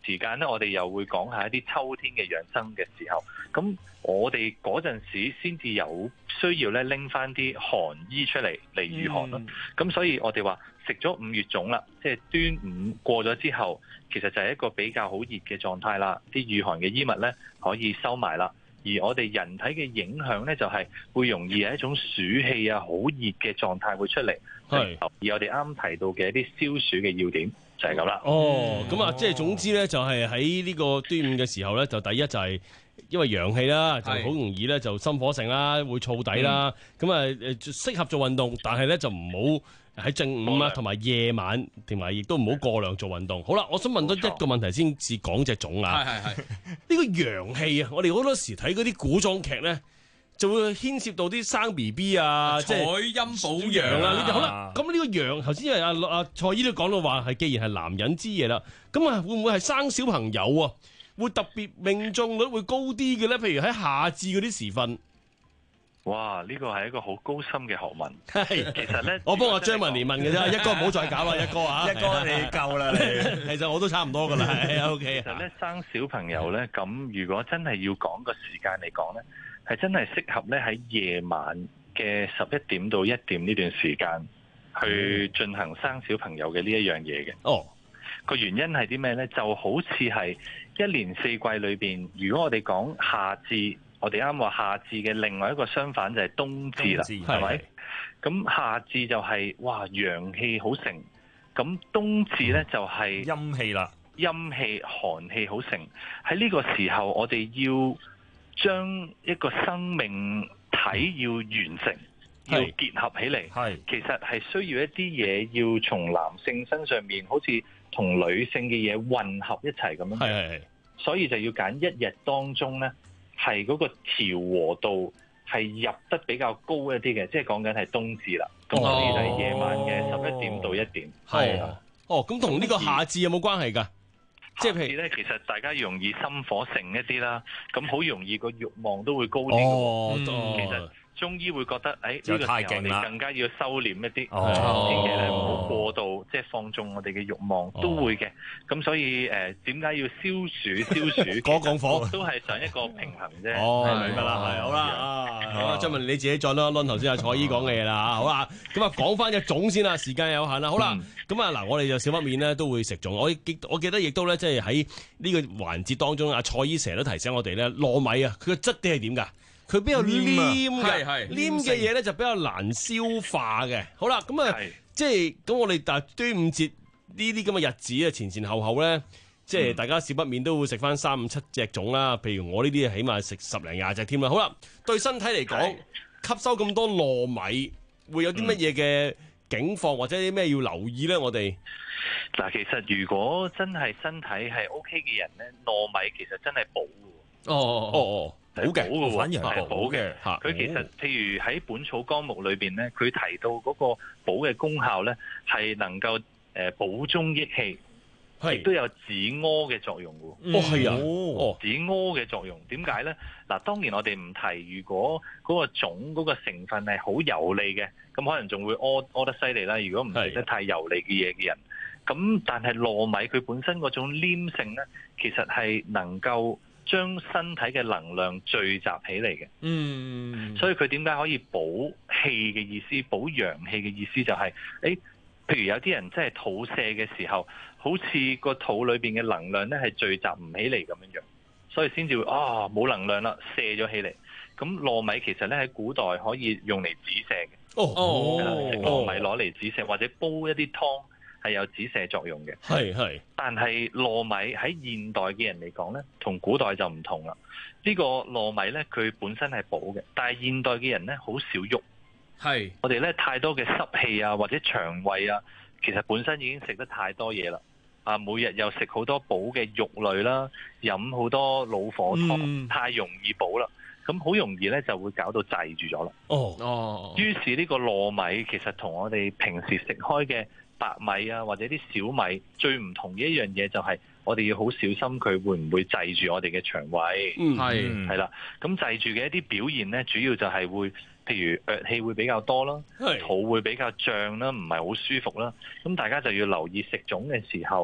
時間咧，我哋又會講下一啲秋天嘅養生嘅時候，咁我哋嗰陣時先至有需要咧拎翻啲寒衣出嚟嚟御寒咯。咁、嗯、所以我哋話食咗五月粽啦，即係端午過咗之後，其實就係一個比較好熱嘅狀態啦。啲御寒嘅衣物咧可以收埋啦。而我哋人體嘅影響咧，就係會容易有一種暑氣啊、好熱嘅狀態會出嚟。係。而我哋啱提到嘅一啲消暑嘅要點就係咁啦。 哦，咁啊，即係總之咧，就係喺呢個端午嘅時候咧，就第一就係因為陽氣啦，就好容易咧就心火盛啦，會燥底啦。咁啊誒適合做運動，但係咧就唔好喺正午啊，同埋夜晚，同埋亦都唔好過量做運動。好啦，我想問多一個問題先至講隻粽啊。係係係。呢個陽氣啊，我哋好多時睇嗰啲古裝劇咧，就會牽涉到啲生 B B 啊，即係採陰補陽啊呢啲。好啦，咁呢個陽頭先因為阿阿蔡姨都講到話係，既然係男人之夜啦，咁啊會唔會係生小朋友啊，會特別命中率會高啲嘅咧？譬如喺夏至嗰啲時分。 哇！呢個係一個好高深嘅學問。 係， 其實咧， 我幫阿張文年問嘅啫，一哥唔好再搞啦，一哥啊， 一哥你夠啦，你其實我都差唔多噶啦，係 OK。 其實咧，生小朋友咧，咁如果真係要講個時間嚟講咧，係真係適合咧喺夜晚嘅十一點到一點呢段時間去進行生小朋友嘅呢一樣嘢嘅。 哦， 個原因係啲咩咧？就好似係一年四季裏邊，如果我哋講夏至。我哋啱話夏至嘅另外一個相反就係冬至啦，係咪？咁夏至就係、是、哇陽氣好盛，咁冬至咧就係陰氣啦， 陰氣寒氣好盛。喺呢個時候，我哋要將一個生命體要完成，要結合起嚟。係其實係需要一啲嘢要從男性身上面，好似同女性嘅嘢混合一齊咁樣。係係係，所以就要揀一日當中咧。係嗰個調和度係入得比較高一啲嘅，即係講緊係冬至啦。咁所以就係夜晚嘅十一點到一點。係啊，哦，咁同呢個夏至有冇關係㗎？即係譬如咧，其實大家容易心火盛一啲啦，咁好容易個慾望都會高啲。哦，嗯、其實中醫會覺得，誒、哎、呢、這個時候我哋更加要收斂一啲，千祈咧唔好過度，即係放縱我哋嘅慾望，哦、都會嘅。咁所以誒，點、呃、解要消暑消暑？過降火都係想一個平衡啫。哦，明白啦，係好啦啊，好啦，張文你自己再攞一攞頭先阿蔡姨講嘅嘢啦嚇，好啦，咁啊講翻隻粽先啦，時間有限啦，好啦，咁啊嗱，我哋就小乜面咧都會食粽，我記我記得亦都咧即係喺呢個環節當中，阿蔡姨成日都提醒我哋咧，糯米啊，佢個質地係點㗎？佢比較黏嘅，黏嘅嘢咧就比較難消化嘅。好啦，咁啊，即係咁我哋但端午節呢啲咁嘅日子啊，前前後後咧，即係大家少不免都會食翻三五七隻粽啦。譬如我呢啲起碼食十零廿隻添啦。好啦，對身體嚟講，吸收咁多糯米會有啲乜嘢嘅境況，或者啲咩要留意咧？我哋嗱，其實如果真係身體係 O K 嘅人咧，糯米其實真係補嘅。哦哦哦。好嘅，反而係補嘅。佢其實譬如喺《本草綱目》裏邊咧，佢提到嗰個補嘅功效咧，係能夠誒補中益氣，亦都有止屙嘅作用嘅。哦，係啊，哦，止屙嘅作用點解咧？嗱，當然我哋唔提，如果嗰個粽嗰個成分係好油膩嘅，咁可能仲會屙屙得犀利啦。如果唔食得太油膩嘅嘢嘅人，咁但係糯米佢本身嗰種黏性咧，其實係能夠將身體嘅能量聚集起嚟嘅，嗯，所以佢點解可以補氣嘅意思，補陽氣嘅意思就係、是，誒，譬如有啲人真係肚瀉嘅時候，好似個肚裏邊嘅能量咧係聚集唔起嚟咁樣樣，所以先至會啊冇能量啦，瀉咗起嚟。咁糯米其實咧喺古代可以用嚟止瀉嘅，哦哦，食糯米攞嚟止瀉，或者煲一啲湯。係有止瀉作用嘅，係係。但係糯米喺現代嘅人嚟講咧，同古代就唔同啦。呢個糯米咧，佢本身係補嘅，但係現代嘅人咧好少喐。係我哋咧太多嘅濕氣啊，或者腸胃啊，其實本身已經食得太多嘢啦。啊，每日又食好多補嘅肉類啦，飲好多老火湯，嗯、太容易補啦。咁好容易咧就會搞到滯住咗啦。哦哦。於是呢個糯米其實同我哋平時食開嘅白米啊，或者啲小米最唔同嘅一樣嘢就係我哋要好小心佢會唔會滯住我哋嘅腸胃。嗯，係係啦。咁滯住嘅一啲表現咧，主要就係會譬如噯氣會比較多啦，肚會比較脹啦，唔係好舒服啦。咁大家就要留意食粽嘅時候，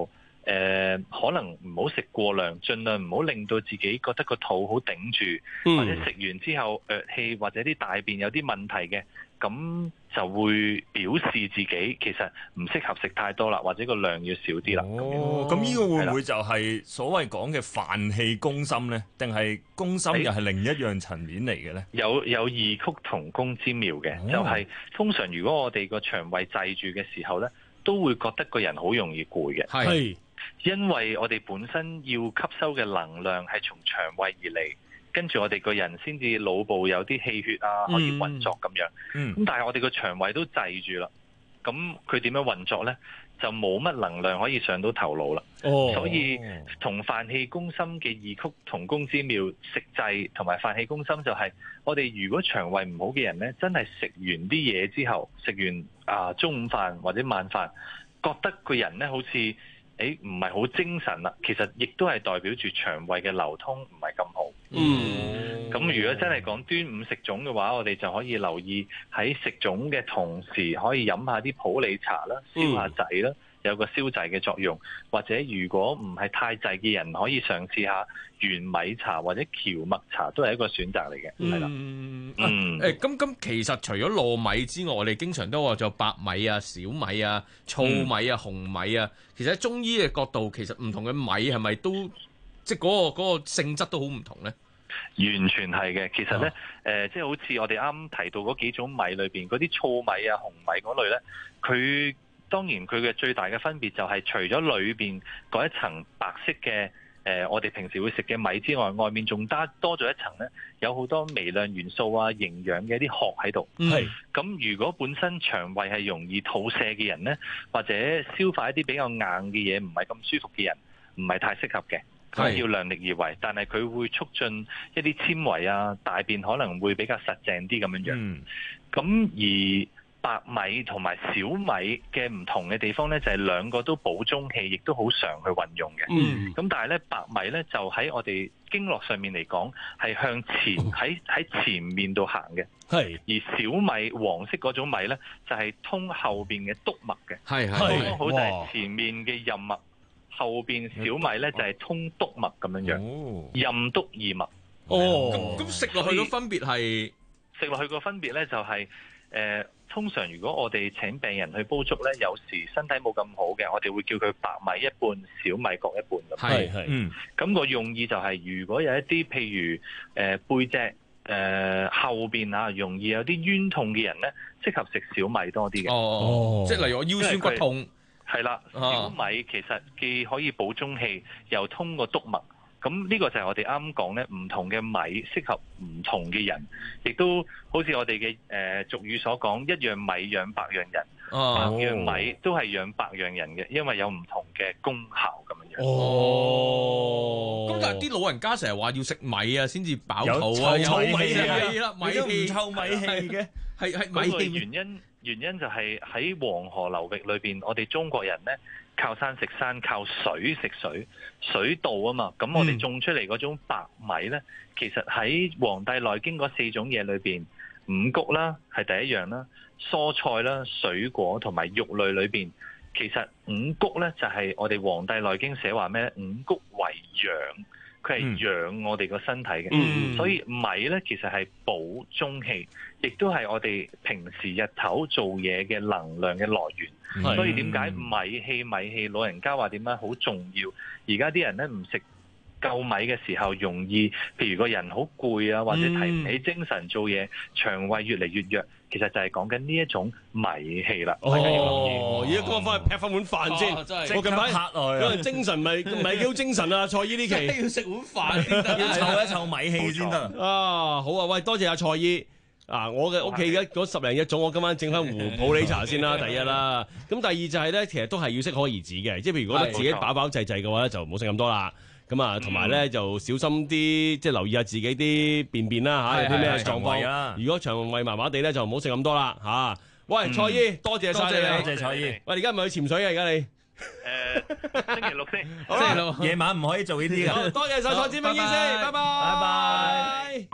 呃、可能唔好食過量，盡量唔好令到自己覺得個肚好頂住， 嗯或者食完之後噯氣或者啲大便有啲問題嘅，咁就會表示自己其實唔適合食太多啦，或者個量要少啲啦。 哦，咁呢個會唔會就係所謂講嘅飯氣攻心呢？定係攻心又係另一樣層面嚟嘅呢？ 有有異曲同工之妙嘅， 哦就係通常如果我哋個腸胃滯住嘅時候呢，都會覺得個人好容易攰嘅。 係， 因為我哋本身要吸收嘅能量係從腸胃而嚟。跟住我哋個人先至腦部有啲氣血啊，可以運作咁樣。咁、 嗯、 但係我哋個腸胃都滯住啦，咁佢點樣運作呢？就冇乜能量可以上到頭腦啦。 哦， 所以同飯氣攻心嘅異曲同工之妙，食滯同埋飯氣攻心就係我哋如果腸胃唔好嘅人呢，真係食完啲嘢之後，食完啊中午飯或者晚飯，覺得個人呢好似誒唔係好精神啦，其實亦都係代表住腸胃嘅流通唔係咁好。 嗯， 咁如果真係講端午食粽嘅話，我哋就可以留意喺食粽嘅同時，可以飲下啲普洱茶啦，消下滯啦，有個消滯嘅作用。或者如果唔係太滯嘅人，可以嘗試下玄米茶或者蕎麥茶，都係一個選擇嚟嘅。係啦， 嗯， 嗯， 誒咁咁其實除咗糯米之外，我哋經常都話做白米啊、小米啊、糙米啊、紅米啊。其實喺中醫嘅角度，其實唔同嘅米係咪都即係嗰個嗰個性質都好唔同咧？ 完全係嘅。其實咧，誒、呃，即係好似我哋啱提到嗰幾種米裏邊，嗰啲糙米啊、紅米嗰類咧，佢當然佢嘅最大嘅分別就係除咗裏邊嗰一層白色嘅誒、呃，我哋平時會食嘅米之外，外面仲加多咗一層咧，有好多微量元素啊、營養嘅一啲殼喺度。 係咁，如果本身腸胃係容易肚瀉嘅人咧，或者消化一啲比較硬嘅嘢唔係咁舒服嘅人，唔係太適合嘅。咁要量力而為，但係佢會促進一啲纖維啊，大便可能會比較實淨啲咁樣樣。咁、嗯、而白米同埋小米嘅唔同嘅地方呢，就係、是、兩個都補中氣，亦都好常去運用嘅。咁、嗯、但係呢，白米呢，就喺我哋經絡上面嚟講，係向前喺喺前面度行嘅。 係而小米黃色嗰種米呢，就係、是、通後邊嘅督脈嘅。 係係剛剛好就係前面嘅任脈。後邊小米咧就係通督脈咁樣樣，任督二脈。 哦，咁咁食落去個分別係食落去個分別咧就係、是、誒、呃，通常如果我哋請病人去煲粥咧，有時身體冇咁好嘅，我哋會叫佢白米一半，小米各一半咁。 係係，嗯， 咁、那個用意就係、是、如果有一啲譬如誒、呃、背脊誒、呃、後邊啊，容易有啲冤痛嘅人咧，適合食小米多啲嘅。 哦，即係例如我腰酸骨痛。 係啦，小米其實既可以補中氣，又通過督脈。咁呢個就係我哋啱講咧，唔同嘅米適合唔同嘅人，亦都好似我哋嘅誒俗語所講，一樣米養百樣人， 哦、 百樣米都係養百樣人嘅，因為有唔同嘅功效咁樣樣。 哦，咁但係啲老人家成日話要食米啊，先至飽肚啊， 有米氣啦，米都唔臭米氣嘅， 係係米氣原因。原因就係喺黃河流域裏邊，我哋中國人呢，靠山食山，靠水食水，水稻啊嘛。咁我哋種出嚟嗰種白米呢，其實喺《黃帝內經》嗰四種嘢裏邊，五穀啦係第一樣啦，蔬菜啦、水果同埋肉類裏邊，其實五穀呢就係我哋《黃帝內經》寫話咩？五穀為養。佢係養我哋個身體嘅、嗯，所以米咧其實係補中氣，亦都係我哋平時日頭做嘢嘅能量嘅來源。所以點解米氣米氣老人家話點解好重要？而家啲人咧唔食夠米嘅時候，容易譬如個人好攰啊，或者提唔起精神做嘢，腸胃越嚟越弱。其實就係講緊呢一種米氣啦。 哦，而家講翻去劈翻碗飯先，我近排因為精神咪唔係幾好精神啊！蔡醫呢期要食碗飯先得， 要湊一湊米氣先得啊！好啊，喂，多謝阿蔡醫啊！我嘅屋企嘅嗰十零一種，我今晚整翻壺普洱茶先啦，第一啦。咁第二就係咧，其實都係要適可而止嘅，即係譬如如果覺得自己飽飽滯滯嘅話咧，就唔好食咁多啦。咁啊，同埋咧就小心啲，即係留意下自己啲便便啦嚇，有啲咩狀況。如果腸胃麻麻地咧，就唔好食咁多啦嚇。喂，蔡醫，多謝晒你， 多謝蔡醫。 喂，而家係咪去潛水啊？而家你誒星期六先， 星期六夜晚唔可以做呢啲㗎。 多謝晒蔡志明醫師，拜拜，拜拜。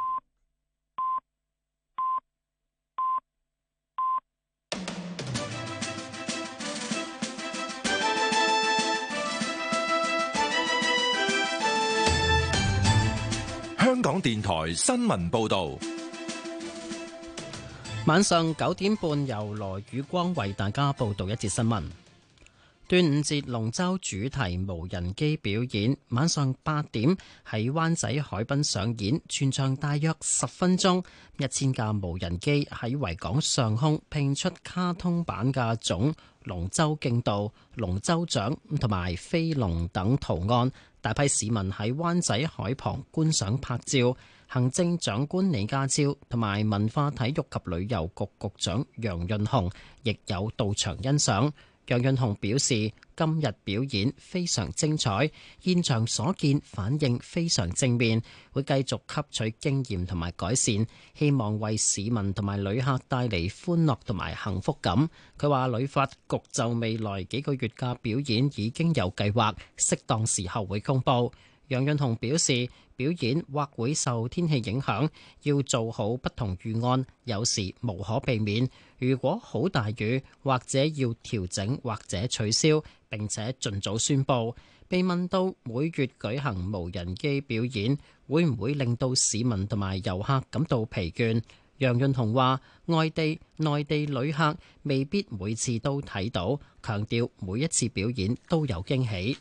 港電台新聞報道。 晚上九點半由羅宇光為大家報道一節新聞。端午節龍舟主題無人機表演，晚上八點喺灣仔海濱上演，全場大約十分鐘。一千架無人機喺維港上空拼出卡通版嘅總龍舟競渡、龍舟獎同埋飛龍等圖案。大批市民喺灣仔海旁觀賞拍照。行政長官李家超同埋文化體育及旅遊局局長楊潤雄亦有到場欣賞。楊潤雄表示，今日表演非常精彩，現場所見反應非常正面，會繼續吸取經驗同埋改善，希望為市民同埋旅客帶嚟歡樂同埋幸福感。佢話旅發局就未來幾個月嘅表演已經有計劃，適當時候會公佈。楊潤雄表示，表演或會受天氣影響，要做好不同預案，有時無可避免。如果好大雨，或者要調整或者取消，並且盡早宣佈。被問到每月舉行無人機表演，會唔會令到市民同埋遊客感到疲倦？楊潤雄話：外地、內地旅客未必每次都睇到，強調每一次表演都有驚喜。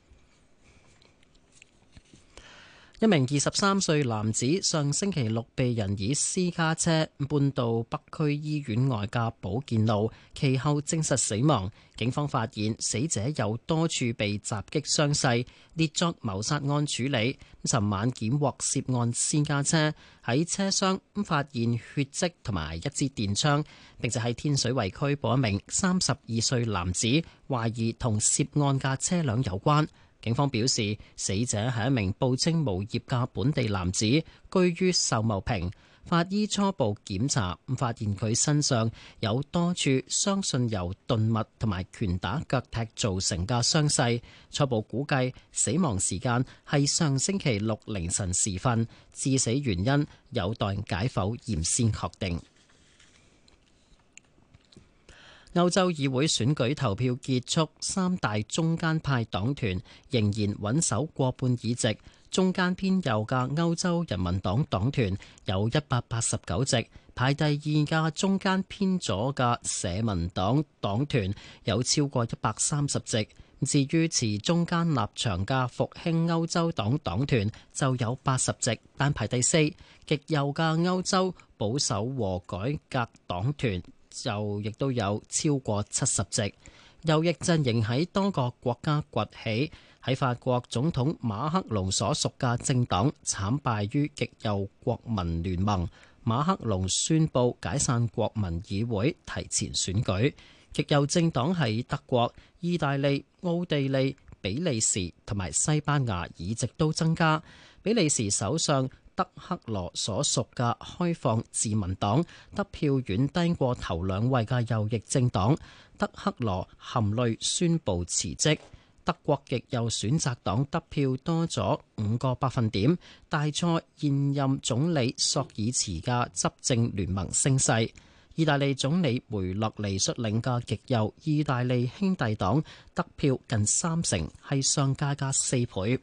一名二十三歲男子上星期六被人以私家車搬到北區醫院外嘅保健路，其後證實死亡。警方發現死者有多處被襲擊傷勢，列作謀殺案處理。尋晚檢獲涉案私家車，喺車廂發現血跡同埋一支電槍，並且喺天水圍拘捕一名三十二歲男子，懷疑同涉案嘅車輛有關。警方表示，死者係一名報稱無業嘅本地男子，居於秀茂坪。法醫初步檢查，發現佢身上有多處相信由鈍物同埋拳打腳踢造成嘅傷勢。初步估計死亡時間係上星期六凌晨時分，致死原因有待解剖驗先確定。歐洲議會選舉投票結束，三大中間派黨團仍然穩守過半議席。中間偏右嘅歐洲人民黨黨團有一百八十九席，排第二嘅中間偏左嘅社民黨黨團有超過一百三十席。至於持中間立場嘅復興歐洲黨黨團就有八十席，但排第四。極右嘅歐洲保守和改革黨團就亦都有超過七十席。右翼陣營喺多個國家崛起，喺法國總統馬克龍所屬嘅政黨慘敗於極右國民聯盟，馬克龍宣布解散國民議會，提前選舉。極右政黨喺德國、意大利、奧地利、比利時同埋西班牙議席都增加。比利時首相德克羅所屬嘅開放自民黨得票遠低過頭兩位嘅右翼政黨，德克羅含淚宣布辭職。德國極右選擇黨得票多咗五個百分點，大挫現任總理索爾茨嘅執政聯盟聲勢。意大利總理梅洛尼率領嘅極右意大利兄弟黨得票近三成，係上屆嘅四倍。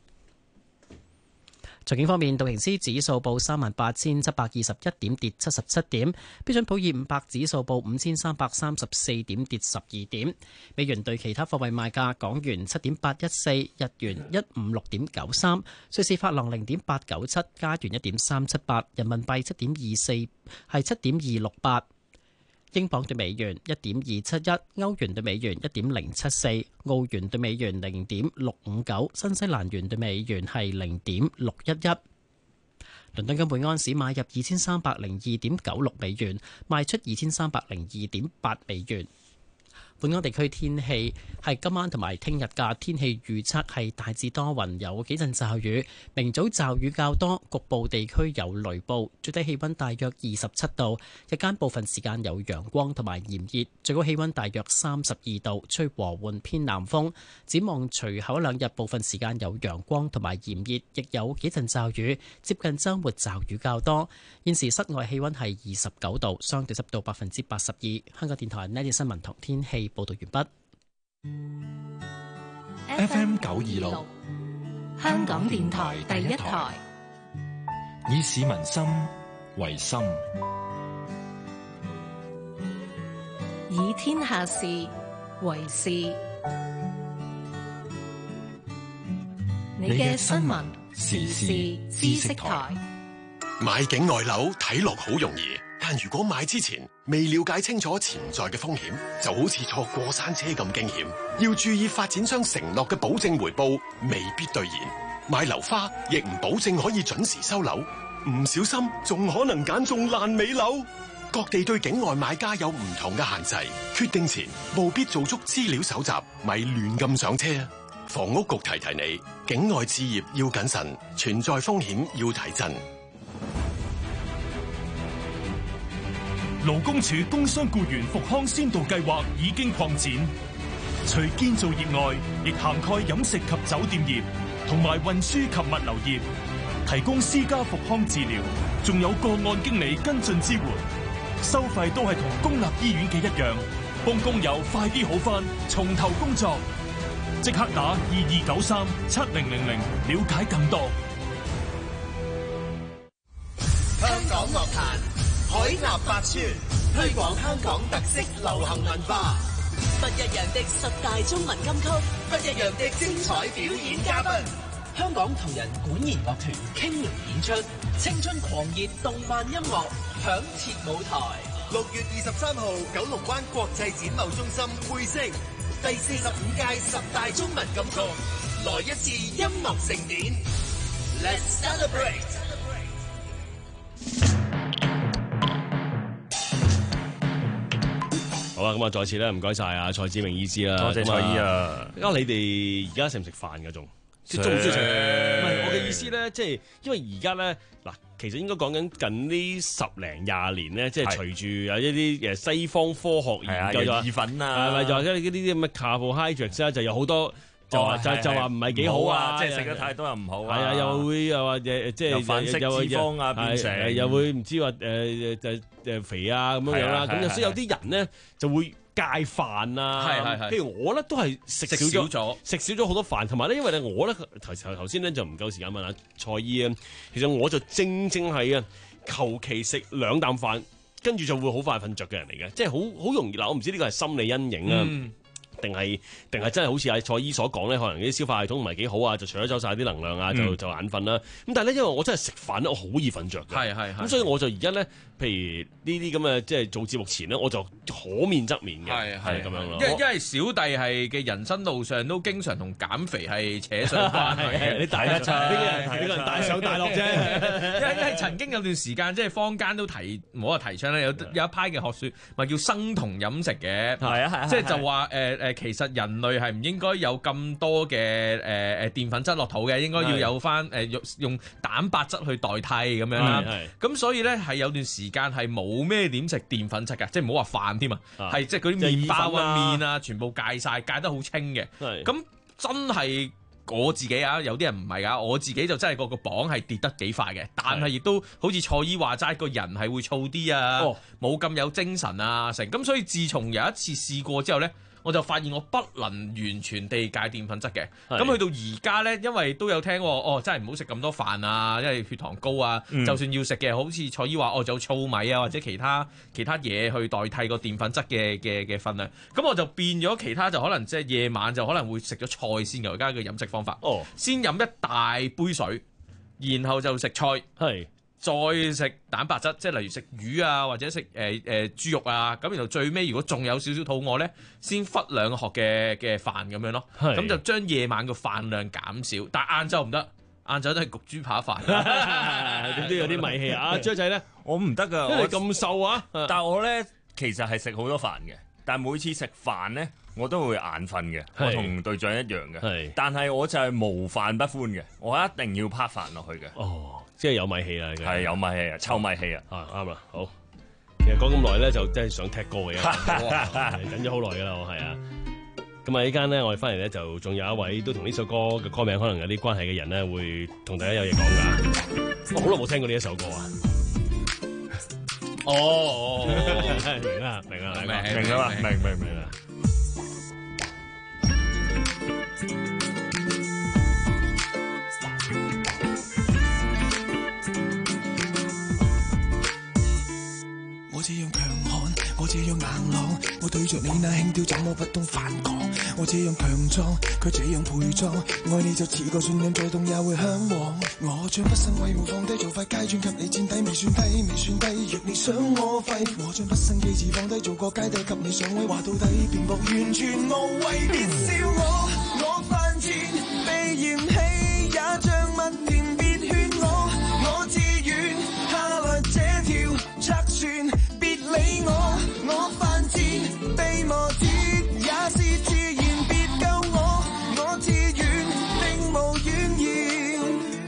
財經方面，道瓊斯指數報三萬八千七百二十一點，跌七十七點；標準普爾五百指數報五千三百三十四點，跌十二點。美元對其他貨幣賣價：港元七點八一四，日元一五六點九三，瑞士法郎零點八九七，加元一點三七八，人民幣七點二四，係七點二六八。英鎊對美元一點二七一，歐元對美元一點零七四，澳元對美元零點六五九，新西蘭元對美元係零點六一一。倫敦嘅每安士買入二千三百零二點九六美元，賣出二千三百零二點八美元。本港地區天氣係今晚同埋聽日嘅天氣預測係大致多雲，有幾陣驟雨，明早驟雨較多，局部地區有雷暴，最低氣溫大約二十七度，日間部分時間有陽光同埋炎熱，最高氣溫大約三十二度，吹和緩偏南風。展望隨後兩日部分時間有陽光同埋炎熱，亦有幾陣驟雨，接近週末驟雨較多。現時室外氣溫係二十九度，相對濕度百分之八十二。香港電台呢節新聞同天氣報道完畢。 F M 九二六， 香港電台第一台。 以市民心為心， 以天下事為事。你嘅新聞時事知識台。 買境外樓睇落好容易，但如果買之前未了解清楚潛在嘅風險，就好似坐過山車咁驚險。要注意發展商承諾嘅保證回報未必兌現，買樓花亦唔保證可以準時收樓，唔小心仲可能揀中爛尾樓。各地對境外買家有唔同嘅限制，決定前務必做足資料搜集，咪亂咁上車啊！房屋局提提你，境外置業要謹慎，存在風險要睇真。 勞工處工商僱員復康先導計劃已經擴展，除建造業外，亦涵蓋飲食及酒店業，同埋運輸及物流業，提供私家復康治療，仲有個案經理跟進支援，收費都係同公立醫院嘅一樣，幫工友快啲好返，從頭工作。即刻打二二九三七零零零了解更多。 香港樂壇海納百川，推廣香港特色流行文化。 不一樣的十大中文金曲， 不一樣的精彩表演嘉賓。 香港同人管弦樂團傾力演出青春狂熱動漫音樂，響徹舞台。 六月二十三號，九龍灣國際展貿中心會星第四十五屆十大中文金曲，來一次音樂盛典。Let's celebrate！ 好啦，咁啊，再次咧，唔該晒啊，蔡志明醫師啦， 多謝蔡醫啊！ 而家你哋而家食唔食飯㗎仲？即係中唔中意食？唔係我嘅意思咧，即係因為而家咧嗱，其實應該講緊近呢十零廿年咧，即係隨住有一啲誒西方科學研究咗意粉啊， 係咪就係嗰啲啲咁嘅 carbohydrates 咧，就有好多就話就就話唔係幾好啊， 即係食得太多又唔好啊， 係啊，又會又話誒即係反式脂肪啊，變成又會唔知話誒誒誒肥啊咁樣樣啦，咁所以有啲人咧就會戒飯啊， 係係係。 譬如我咧都係食少咗，食少咗好多飯，同埋咧，因為咧我咧頭頭頭先咧就唔夠時間問下蔡醫啊。其實我就正正係啊，求其食兩啖飯，跟住就會好快瞓着嘅人嚟嘅，即係好好容易嗱。我唔知呢個係心理陰影啊。嗯定係定係真係好似阿蔡醫所講咧，可能啲消化系統唔係幾好啊，就除咗走晒啲能量啊，就、嗯、就眼瞓啦。咁但係咧，因為我真係食飯咧，我好易瞓着嘅。 係係係。咁所以我就而家咧，譬如呢啲咁嘅即係做節目前咧，我就可免則免嘅。係係咁樣咯。 因為因為小弟係嘅人生路上都經常同減肥係扯上關係嘅。 你大一出呢個人呢個人大上大落啫。 因為因為曾經有段時間即係坊間都提，唔好話提倡咧，有有一派嘅學説咪叫生酮飲食嘅。係啊係啊。即係就話誒誒。其實人類係唔應該有咁多嘅誒誒澱粉質落肚嘅，應該要有翻誒用用蛋白質去代替咁樣啦。咁所以咧係有段時間係冇咩點食澱粉質嘅，即係唔好話飯添啊，係即係嗰啲麵包啊、麵啊，全部戒晒，戒得好清嘅。咁真係我自己啊，有啲人唔係㗎，我自己就真係個個磅係跌得幾快嘅，但係亦都好似蔡醫話齋，個人係會燥啲啊，冇咁、哦、有精神啊成。咁所以自從有一次試過之後咧，我就發現我不能完全地戒澱粉質嘅，咁去到而家呢，因為都有聽哦，真係唔好食咁多飯啊，因為血糖高啊。嗯、就算要食嘅，好似蔡醫話，哦，就糙米啊或者其他其他嘢去代替個澱粉質嘅嘅嘅分量。咁我就變咗其他就可能即係夜晚就可能會食咗菜先嘅，而家嘅飲食方法。哦，先飲一大杯水，然後就食菜。係。再食蛋白質，即係例如食魚啊，或者食誒誒豬肉啊，咁然後最尾如果仲有少少肚餓咧，先忽兩殼嘅嘅飯咁樣咯，咁就將夜晚個飯量減少，但係晏晝唔得，晏晝都係焗豬扒飯， 點都有啲米氣啊！張仔咧， 我唔得噶， 因為你咁瘦啊， 但係我咧其實係食好多飯嘅，但係每次食飯咧我都會眼瞓嘅，我同隊長一樣嘅，但係我就係無飯不歡嘅，我一定要啪飯落去嘅。哦。 即係有米氣啦， 係有米氣啊，臭米氣啊， 啊啱啦，好。其實講咁耐咧，就真係想踢歌嘅，等咗好耐噶啦，我係啊。咁啊，呢間咧，我哋翻嚟咧就仲有一位都同呢首歌嘅歌名可能有啲關係嘅人咧，會同大家有嘢講噶。我好耐冇聽過呢一首歌啊。 哦哦， 明啦，明啦， 明明啦嘛，明明明啦。 朗。我對着你那輕佻，怎麼不懂反抗？我這樣強壯，佢這樣陪葬，愛你就似個信任，再動也會向往。我將畢生威武放低，做塊階磚給你墊底，未算低，未算低。若你想我廢，我將畢生機智放低，做個階梯給你上位。話到底，辯駁完全無謂，別笑我，我犯賤，被嫌棄也像蜜甜，別勸我，我自願下來這條窄船，別理我，我犯賤，被磨折也是自然，別救我，我自願並無怨言。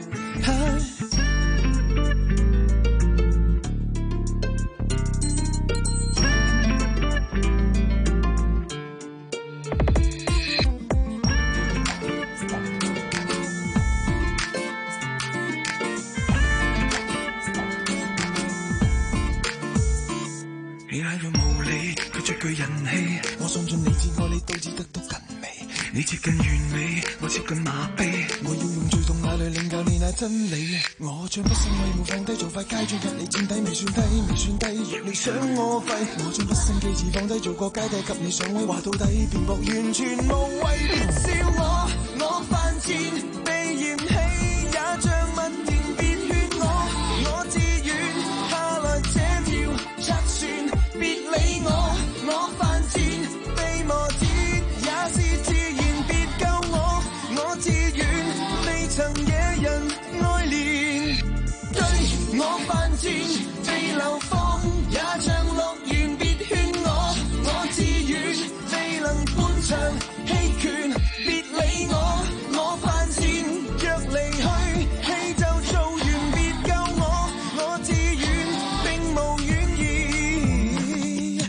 你那樣無理，佢最具人氣。我相信你只愛你，都只得到近味。你接近完美，我接近麻痹。我要用最痛眼淚領教你那真理。我將畢生威武放低，做塊階磚給你墊底，未算低，未算低。若你想我廢，我將畢生機智放低，做個階梯給你上位。話到底，辯駁完全無謂，別笑我，我犯賤，被嫌棄也像蜜甜，別勸我，我自願下來這條窄船。別理我，我犯賤，被磨折也是自然，別救我，我自願，未曾惹人愛憐。對我犯賤，被流放也像樂園，別勸我，我自願，未能半場棄權，別理我，我犯賤，若離去，戲就做完，別救我，我自願，並無怨言。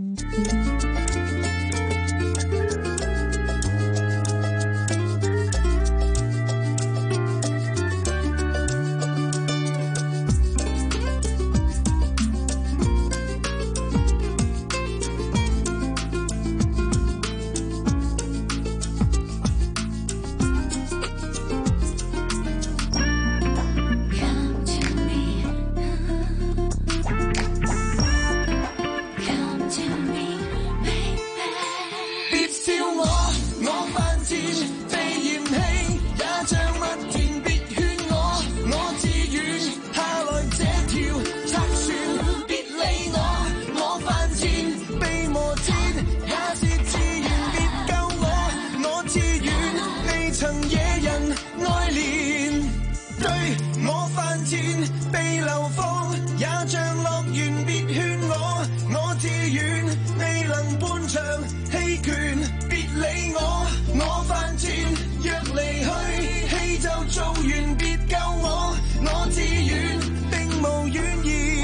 被流放也像樂園，別勸我，我自願，未能半場棄權，別理我，我犯賤，若離去，戲就做完，別救我，我自願，並無怨言。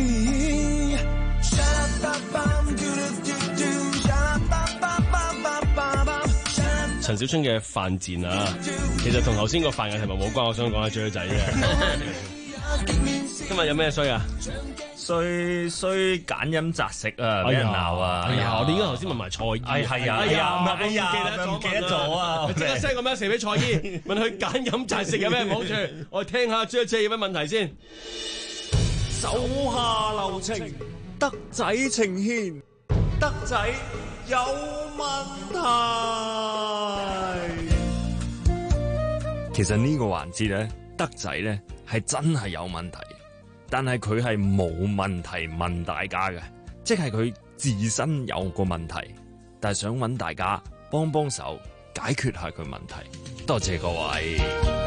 陳小春嘅犯賤啊，其實同頭先個犯人係咪冇關？我想講下雀仔嘅。今日有咩衰啊？ 衰衰揀飲擇食啊，俾人鬧啊！ 哎呀，我哋應該頭先問埋蔡姨。 哎係啊， 哎呀，唔哎呀，唔記得咗啊！ 即刻 send 個 message 俾蔡姨，問佢揀飲擇食有咩好處。我哋聽下雀仔有咩問題先。 手下留情，德仔情牽，德仔有問題。 其實呢個環節咧，德仔咧係真係有問題，但係佢係冇問題問大家嘅，即係佢自身有個問題，但係想揾大家幫幫手解決下佢問題。多謝各位。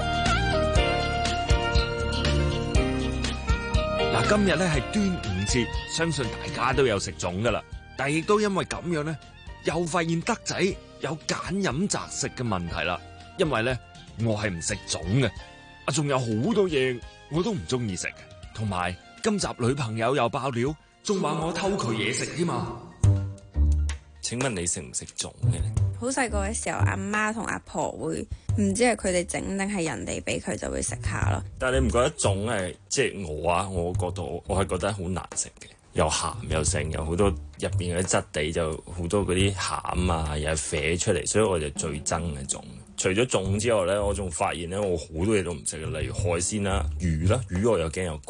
嗱，今日咧係端午節，相信大家都有食粽噶啦，但係亦都因為咁樣咧，又發現德仔有揀飲擇食嘅問題啦。因為咧，我係唔食粽嘅，啊，仲有好多嘢我都唔中意食嘅，同埋今集女朋友又爆料，仲話我偷佢嘢食添嘛。請問你食唔食粽嘅？ 好細個嘅時候，阿媽同阿婆會唔知係佢哋整定係人哋俾佢就會食下咯。 但係你唔覺得粽係即係我啊？我覺得我係覺得好難食嘅，又鹹又剩，有好多入邊嗰啲質地就好多嗰啲餡啊，又係啡出嚟，所以我就最憎嘅粽。除咗粽之外咧，我仲發現咧，我好多嘢都唔食嘅，例如海鮮啦、魚啦，魚我又驚有骨嘅，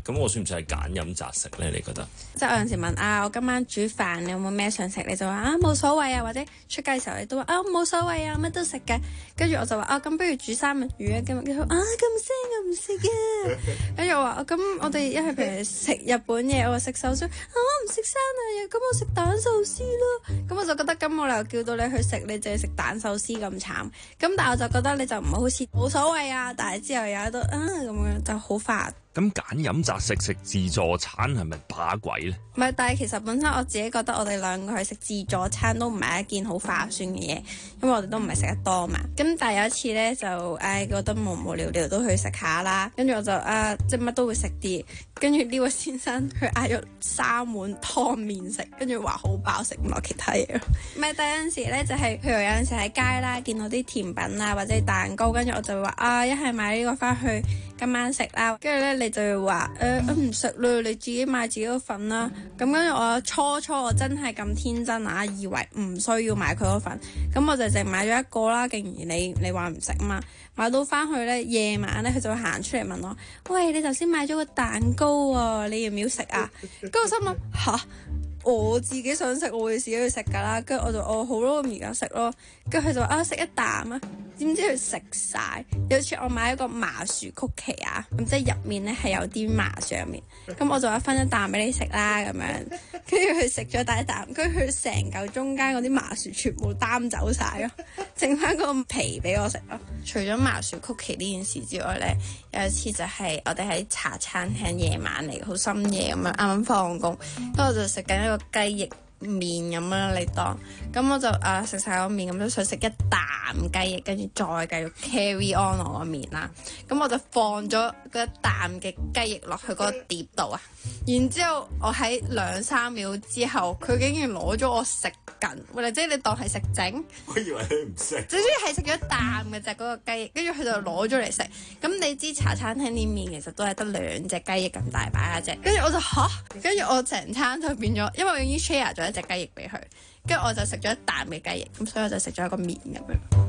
咁我算唔算係揀飲擇食咧？你覺得？ 即係我有陣時問啊，我今晚煮飯，你有冇咩想食？你就話啊冇所謂啊，或者出街嘅時候你都話啊冇所謂啊，乜都食嘅。跟住我就話啊，咁不如煮三文魚啊，咁佢啊咁腥我唔食嘅。跟住我話咁我哋一係譬如食日本嘢，我話食壽司，啊我唔食生嘢，咁我食蛋壽司咯。咁我就覺得咁我又叫到你去食，你淨係食蛋壽司咁慘。咁但係我就覺得你就唔好好似冇所謂啊，但係之後又喺度啊咁樣就好煩。 咁揀飲擇食食自助餐係咪把鬼咧？ 唔係，但係其實本身我自己覺得我哋兩個去食自助餐都唔係一件好划算嘅嘢，因為我哋都唔係食得多嘛。咁但係有一次咧就誒、哎、覺得無無聊聊都去食下啦，跟住我就啊即係乜都會食啲，跟住呢位先生佢嗌咗三碗湯麵食，跟住話好飽食唔落其他嘢。唔係，但有陣時咧就係、是、譬如有陣時喺街啦見到啲甜品啊或者蛋糕，跟住我就會話啊一係買呢個翻去今晚食啦，跟住咧你就會話誒唔食啦，你自己買自己嗰份啦。咁跟住我初初我真係咁天真啊，以為唔需要買佢嗰份，咁我就淨買咗一個啦。竟然你你話唔食啊嘛，買到翻去咧夜晚咧佢就會行出嚟問我，喂，你頭先買咗個蛋糕啊，你要唔要食啊？跟住我心諗吓，我自己想食我會自己去食噶啦。跟住我就哦好咯，咁而家食咯。跟住佢就話啊食一啖啊。點知佢食晒？有次我買一個麻薯曲奇啊，咁即係入面咧係有啲麻薯入面，咁我就話分一啖俾你食啦咁樣，跟住佢食咗第一啖，跟住佢成嚿中間嗰啲麻薯全部擔走晒咯，剩翻個皮俾我食咯。除咗麻薯曲奇呢件事之外咧，有一次就係我哋喺茶餐廳夜晚嚟，好深夜咁樣，啱啱放工，跟住我就食緊一個雞翼麵咁啦，你當咁我就啊食晒個麵咁，都想食一啖雞翼，跟住再繼續 carry on 我個麵啦。咁我就放咗嗰一啖嘅雞翼落去嗰個碟度啊。然之後我喺兩三秒之後，佢竟然攞咗我食緊，或者即係你當係食整。 我以為你唔食。 總之係食咗一啖嘅啫，嗰個雞翼，跟住佢就攞咗嚟食。咁你知茶餐廳啲麵其實都係得兩隻雞翼咁大把嘅啫。跟住我就吓，跟住我成餐就變咗，因為我已經 share 咗一隻雞翼俾佢，跟住我就食咗一啖嘅雞翼，咁所以我就食咗一個麵咁樣。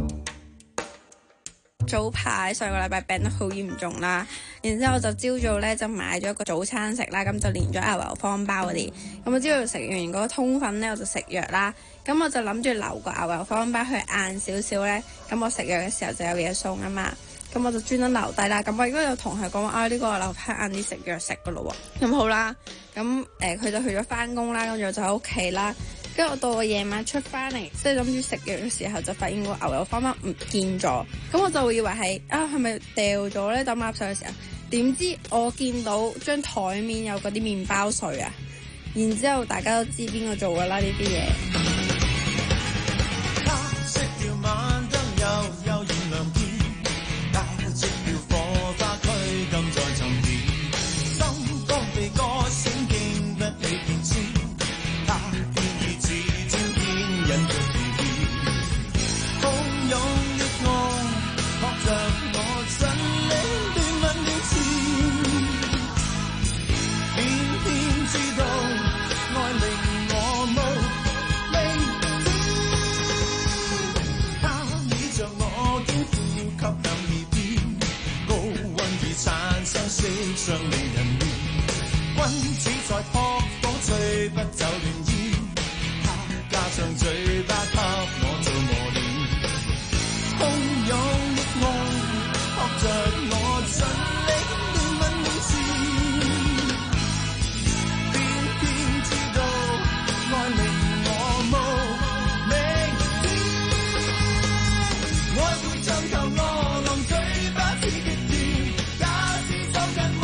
早排上個禮拜病得好嚴重啦，然之後我就朝早咧就買咗一個早餐食啦，咁就連咗牛油方包嗰啲，咁我朝早食完嗰個通粉咧我就食藥啦，咁我就諗住留個牛油方包去晏少少咧，咁我食藥嘅時候就有嘢送啊嘛，咁我就專登留低啦，咁我亦都有同佢講話啊呢、呢個我留翻晏啲食藥食噶咯喎，咁好啦，咁誒佢就去咗翻工啦，跟住我就喺屋企啦。跟住我到我夜晚出翻嚟，即係諗住食藥嘅時候，就發現個牛油方包唔見咗。咁我就會以為係啊，係咪掉咗咧？抌垃圾嘅時候，點知我見到張台面有嗰啲麵包碎啊！然之後大家都知邊個做㗎啦呢啲嘢。 尚令人亂，君子在撲火吹不走亂煙，他加上嘴巴給我做磨練，洶湧的愛撲着我盡力亂吻亂纏，偏偏知道愛令我無明天，愛會像頭餓狼嘴巴似極甜，假使走近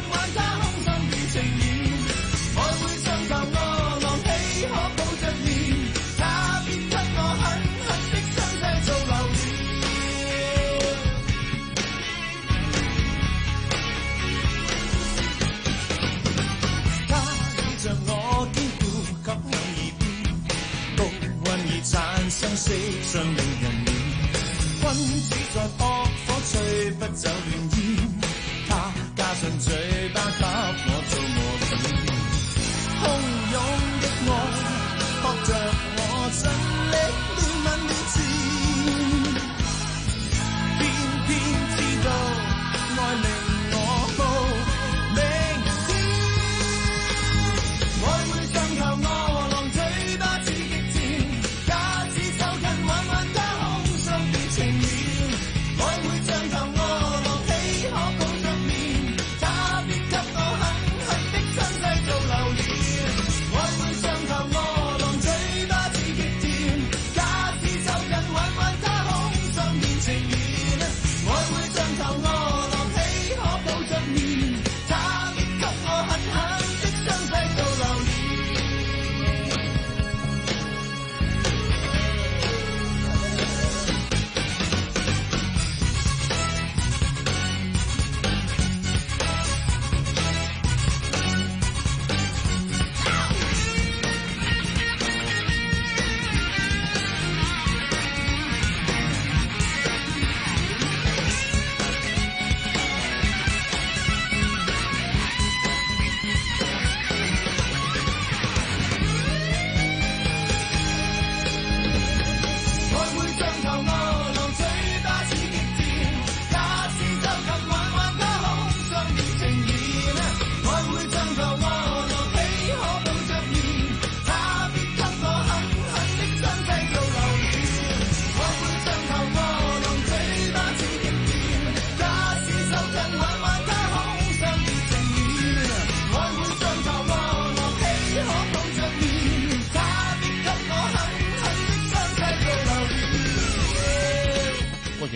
色相令人亂，君子在撲火吹不走亂煙，他加上嘴巴給我做磨練，洶湧的愛撲着我盡力亂吻亂纏，偏偏知道愛令我無明。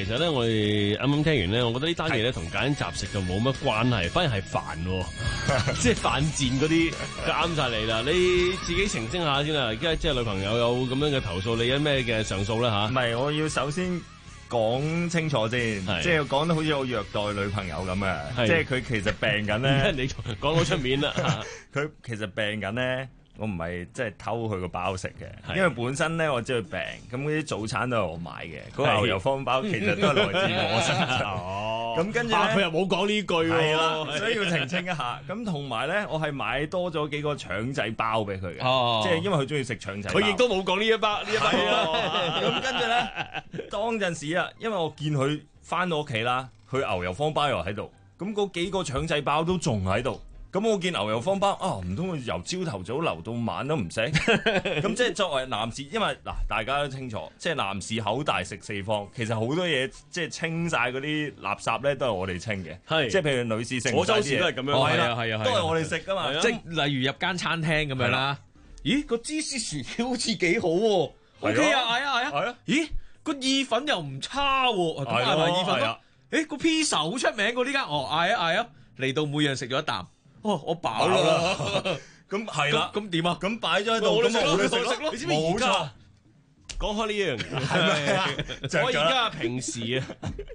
實咧，我哋啱啱聽完咧，我覺得呢單嘢咧同揀雜食就冇乜關係，反而係煩喎，即係犯賤嗰啲就啱晒你啦。你自己澄清下先啦，而家即係女朋友有咁樣嘅投訴，你有咩嘅上訴咧嚇？ 唔係，我要首先講清楚先，即係講得好似我虐待女朋友咁嘅，即係佢其實病緊咧。 你講到出面啦， 佢其實病緊咧。我唔係即係偷佢個包食嘅，因為本身咧我知佢病，咁嗰啲早餐都係我買嘅，嗰個牛油方包其實都係來自我身上。哦，咁跟住咧， 佢又冇講呢句喎， 係啦，所以要澄清一下。咁同埋咧，我係買多咗幾個腸仔包俾佢嘅，即係因為佢中意食腸仔包。 佢亦都冇講呢一包呢一包。 咁跟住咧，當陣時啊，因為我見佢翻到屋企啦，佢牛油方包又喺度，咁嗰幾個腸仔包都仲喺度。咁我見牛油方包啊，唔通佢由朝頭早留到晚都唔食？咁即係作為男士，因為嗱大家都清楚，即係男士口大食四方，其實好多嘢即係清晒嗰啲垃圾咧，都係我哋清嘅。係，即係譬如女士食， 我周時都係咁樣， 係啊係啊， 都係我哋食噶嘛。 即係例如入間餐廳咁樣啦，咦個芝士薯條好似幾好喎 ，OK 啊，嗌啊嗌啊，係啊，咦個意粉又唔差喎，咁嗌埋意粉咯。誒個 pizza 好出名喎呢間，哦嗌啊嗌啊，嚟到每樣食咗一啖。哦，我飽啦， 咁係啦， 咁點啊？ 咁擺咗喺度，咁我哋食咯。 你知唔知而家講開呢樣嘢？係咪啊？我而家平時啊，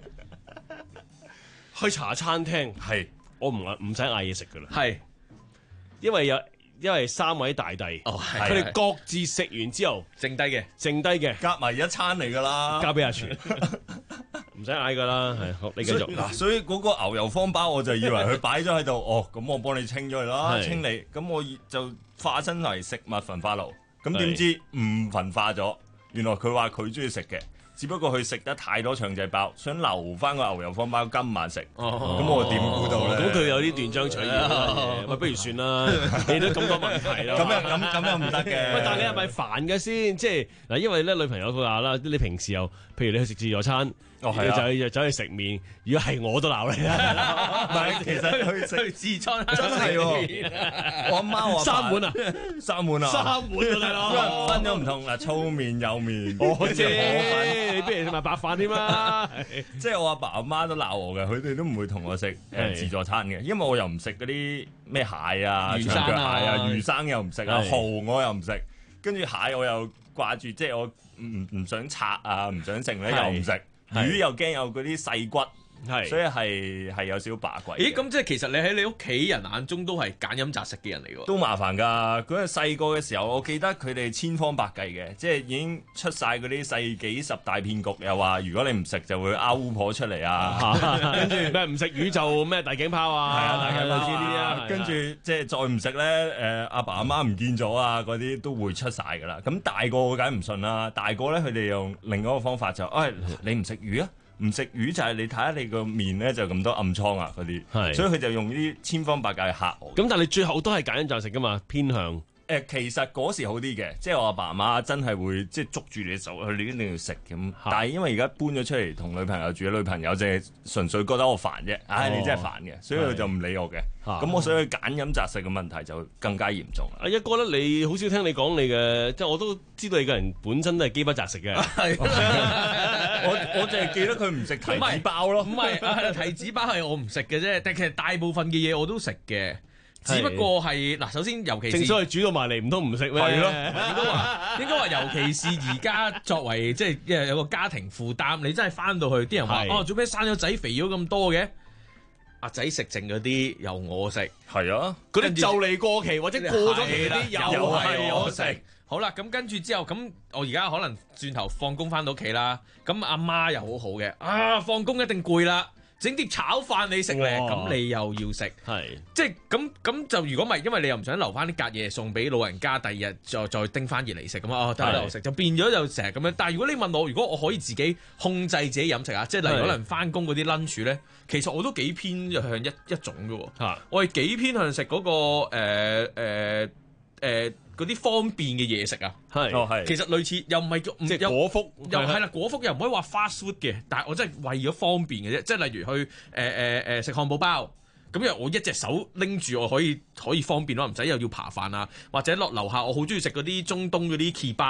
去茶餐廳係我唔唔使嗌嘢食噶啦，係因為有因為三位大帝，佢哋各自食完之後剩低嘅， 剩低嘅夾埋一餐嚟噶啦， 交俾阿全。唔使嗌噶啦，係好，你繼續。 嗱，所以嗰個牛油方包我就以為佢擺咗喺度，哦，咁我幫你清咗佢啦，清理，咁我就化身為食物焚化爐，咁點知唔焚化咗，原來佢話佢中意食嘅，只不過佢食得太多腸仔包，想留翻個牛油方包今晚食，咁我點估到咧？ 咁佢有啲斷章取義，喂，不如算啦，你都咁多問題啦。 咁樣咁咁又唔得嘅。 喂，但係你係咪煩嘅先？即係嗱，因為咧女朋友佢話啦，你平時又譬如你去食自助餐。哦，係啊，就走去食麵。如果係我都鬧你啦。 唔係，其實去食自助餐真係喎。我阿媽話三碗啊， 三碗啊， 三碗啊，大佬。 分咗唔同嗱，粗麵幼麵。 我知，你不如食埋白飯添啦。 即係我阿爸阿媽都鬧我嘅，佢哋都唔會同我食誒自助餐嘅，因為我又唔食嗰啲咩蟹啊、長腳蟹啊、魚生又唔食啊，蠔我又唔食，跟住蟹我又掛住，即係我唔唔想拆啊，唔想剩咧又唔食。魚又驚有嗰啲細骨，係，所以係係有少少把鬼。 咦，咁即係其實你喺你屋企人眼中都係揀飲擇食嘅人嚟喎。 都麻煩㗎。嗰陣細個嘅時候，我記得佢哋千方百計嘅，即係已經出晒嗰啲世紀十大騙局，又話如果你唔食就會拗巫婆出嚟啊， 跟住咩唔食魚就咩大頸泡啊， 係啊，大頸泡類似呢啲啊， 跟住即係再唔食咧，誒阿爸阿媽唔見咗啊，嗰啲都會出晒㗎啦。咁大個我梗唔信啦，大個咧佢哋用另外一個方法就，誒你唔食魚啊？唔食魚就係你睇下你個面咧就咁多暗瘡啊嗰啲，所以佢就用呢啲千方百計去嚇我。 咁但係你最後都係揀飲擇食噶嘛，偏向。 誒其實嗰時好啲嘅，即係我阿爸阿媽真係會即係捉住你手，你一定要食咁。但係因為而家搬咗出嚟同女朋友住，女朋友就係純粹覺得我煩啫，唉你真係煩嘅，所以佢就唔理我嘅。咁我所以揀飲擇食嘅問題就更加嚴重啦。 阿一哥咧，你好少聽你講你嘅，即係我都知道你個人本身都係飢不擇食嘅。 我我淨係記得佢唔食提子包咯。 唔係提子包係我唔食嘅啫，但其實大部分嘅嘢我都食嘅。只不過係嗱，首先尤其是正所謂煮到埋嚟，唔通唔食咩？ 係咯， 應該話應該話，尤其是而家作為即係因為有個家庭負擔，你真係翻到去啲人話哦，做咩生咗仔肥咗咁多嘅？阿仔食剩嗰啲由我食， 係啊， 嗰啲就嚟過期或者過咗期嗰啲又係我食。 好啦，咁跟住之後，咁我而家可能轉頭放工翻到屋企啦，咁阿媽又好好嘅，啊放工一定攰啦。整碟炒飯你食咧，咁你又要食，係即係咁咁就如果唔係，因為你又唔想留翻啲隔夜餸俾老人家，第二日再再叮翻熱嚟食咁啊，得喺度食就變咗就成日咁樣。但係如果你問我，如果我可以自己控制自己飲食啊，即係例如可能翻工嗰啲 lunch 咧，其實我都幾偏向一一種嘅喎，我係幾偏向食嗰個誒誒誒嗰啲方便嘅嘢食啊，係，哦係，其實類似又唔係即係果腹， 又係啦，果腹又唔可以話 fast food 嘅，但係我真係為咗方便嘅啫，即係例如去誒誒誒食漢堡包，咁因為我一隻手拎住我可以可以方便咯，唔使又要扒飯啊，或者落樓下我好中意食嗰啲中東嗰啲 kebab，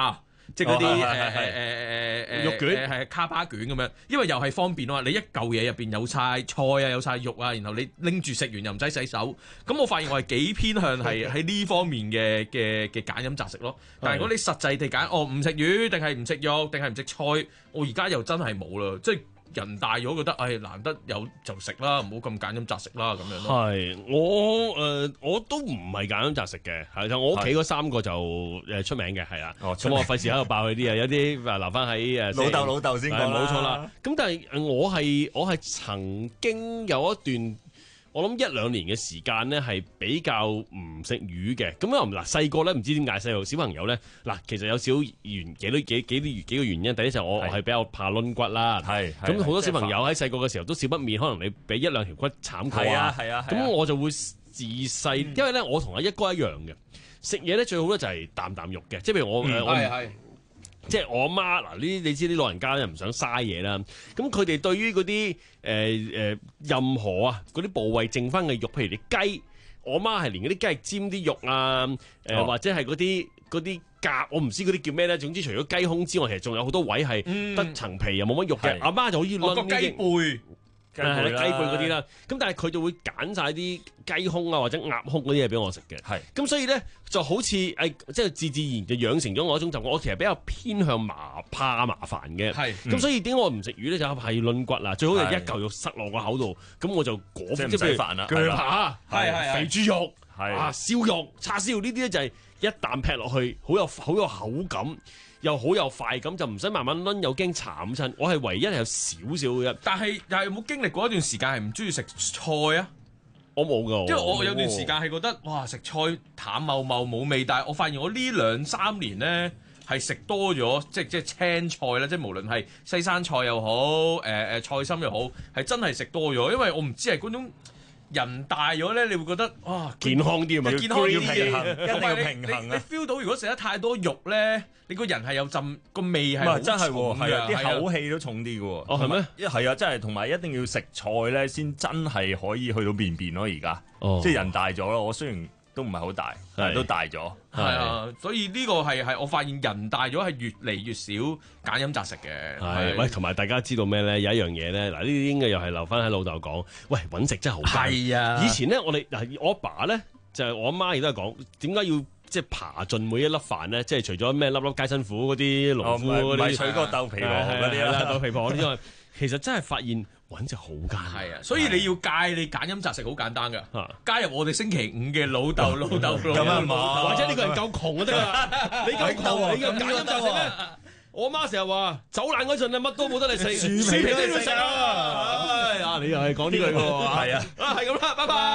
即係嗰啲誒誒誒哦係係係誒誒肉卷誒係卡巴卷咁樣，因為又係方便啊嘛！你一嚿嘢入邊有晒菜啊，有晒肉啊，然後你拎住食完又唔使洗手。咁我發現我係幾偏向係喺呢方面嘅嘅嘅揀飲擇食咯。但係如果你實際地揀，哦唔食魚定係唔食肉定係唔食菜，我而家又真係冇啦，即係。人大咗覺得，唉、哎、難得有就食啦，唔好咁揀飲擇食啦咁樣咯。 係我誒、呃、我都唔係揀飲擇食嘅，係就我屋企嗰三個就誒出名嘅，係啊。 哦， 咁我費事喺度爆佢啲啊，有啲誒留翻喺誒老豆老豆先講啦。 冇錯啦。咁但係我係我係曾經有一段。我諗一兩年嘅時間咧，係比較唔食魚嘅。咁啊嗱，細個咧唔知點解細路小朋友咧嗱，其實有少原幾多幾幾啲幾個原因。第一就係我係比較怕攆骨啦。係咁好多小朋友喺細個嘅時候都少不免，可能你俾一兩條骨慘過啊。係啊，咁我就會自細，因為咧我同阿一哥一樣嘅，食嘢咧最好咧就係啖啖肉嘅。即係譬如我誒我。係。即係我阿媽嗱，呢你知啲老人家咧唔想嘥嘢啦，咁佢哋對於嗰啲誒誒任何啊嗰啲部位剩翻嘅肉，譬如啲雞，我媽係連嗰啲雞尖啲肉啊，誒、呃哦、或者係嗰啲嗰啲甲，我唔知嗰啲叫咩咧。總之除咗雞胸之外，其實仲有好多位係得層皮又冇乜肉嘅。阿、嗯、媽就好似攆啲雞背。雞背嗰啲啦，咁但係佢就會揀晒啲雞胸啊或者鴨胸嗰啲嘢俾我食嘅。係，咁所以咧就好似誒，即係自自然就養成咗我一種習慣。我其實比較偏向麻怕麻煩嘅。係，咁所以點解我唔食魚咧？就係攆骨啦，最好就一嚿肉塞落個口度，咁我就果即係唔使煩啦。鋸扒、係係肥豬肉、啊燒肉、叉燒呢啲咧就係一啖劈落去，好有好有口感。又好有快感，就唔使慢慢攆，又驚慘親。我係唯一係有少少嘅。但係又係有冇經歷過一段時間係唔中意食菜啊？我冇㗎。因為我有段時間係覺得哇食菜淡茂茂冇味，但係我發現我呢兩三年咧係食多咗，即係即係青菜啦，即係無論係西生菜又好，誒、呃、誒菜心又好，係真係食多咗。因為我唔知係嗰種。人大咗咧，你會覺得哇健康啲啊嘛，健康啲嘅，一定要平衡啊！你 feel 到如果食得太多肉咧，你個人係有陣個味係真係喎，係啊，啲口氣都重啲嘅喎。哦，係咩？一係啊，真係同埋一定要食菜咧，先真係可以去到便便咯。而家即係人大咗咯，我雖然都唔係好大，但係都大咗。係啊，所以呢個係係我發現人大咗係越嚟越少揀飲擇食嘅。係，喂，同埋大家知道咩咧？有一樣嘢咧，嗱呢啲應該又係留翻喺老豆講。喂，揾食真係好艱。係啊，以前咧我哋嗱我阿爸咧就係、是、我阿媽亦都係講點解要即係爬盡每一粒飯咧？即係除咗咩粒粒皆辛苦嗰啲農夫嗰啲，除個豆皮婆嗰啲啦，豆皮婆嗰啲之外，其實真係發現。揾食好艱難，係啊，所以你要戒你揀飲擇食好簡單噶，加入我哋星期五嘅老豆老豆咁樣嘛，或者呢個人夠窮就得啦，你夠窮你嘅揀飲擇食咧，我媽成日話走難嗰陣啊，乜都冇得你食，薯皮都要食啊，啊你又係講呢句喎，係啊，啊係咁啦，拜拜。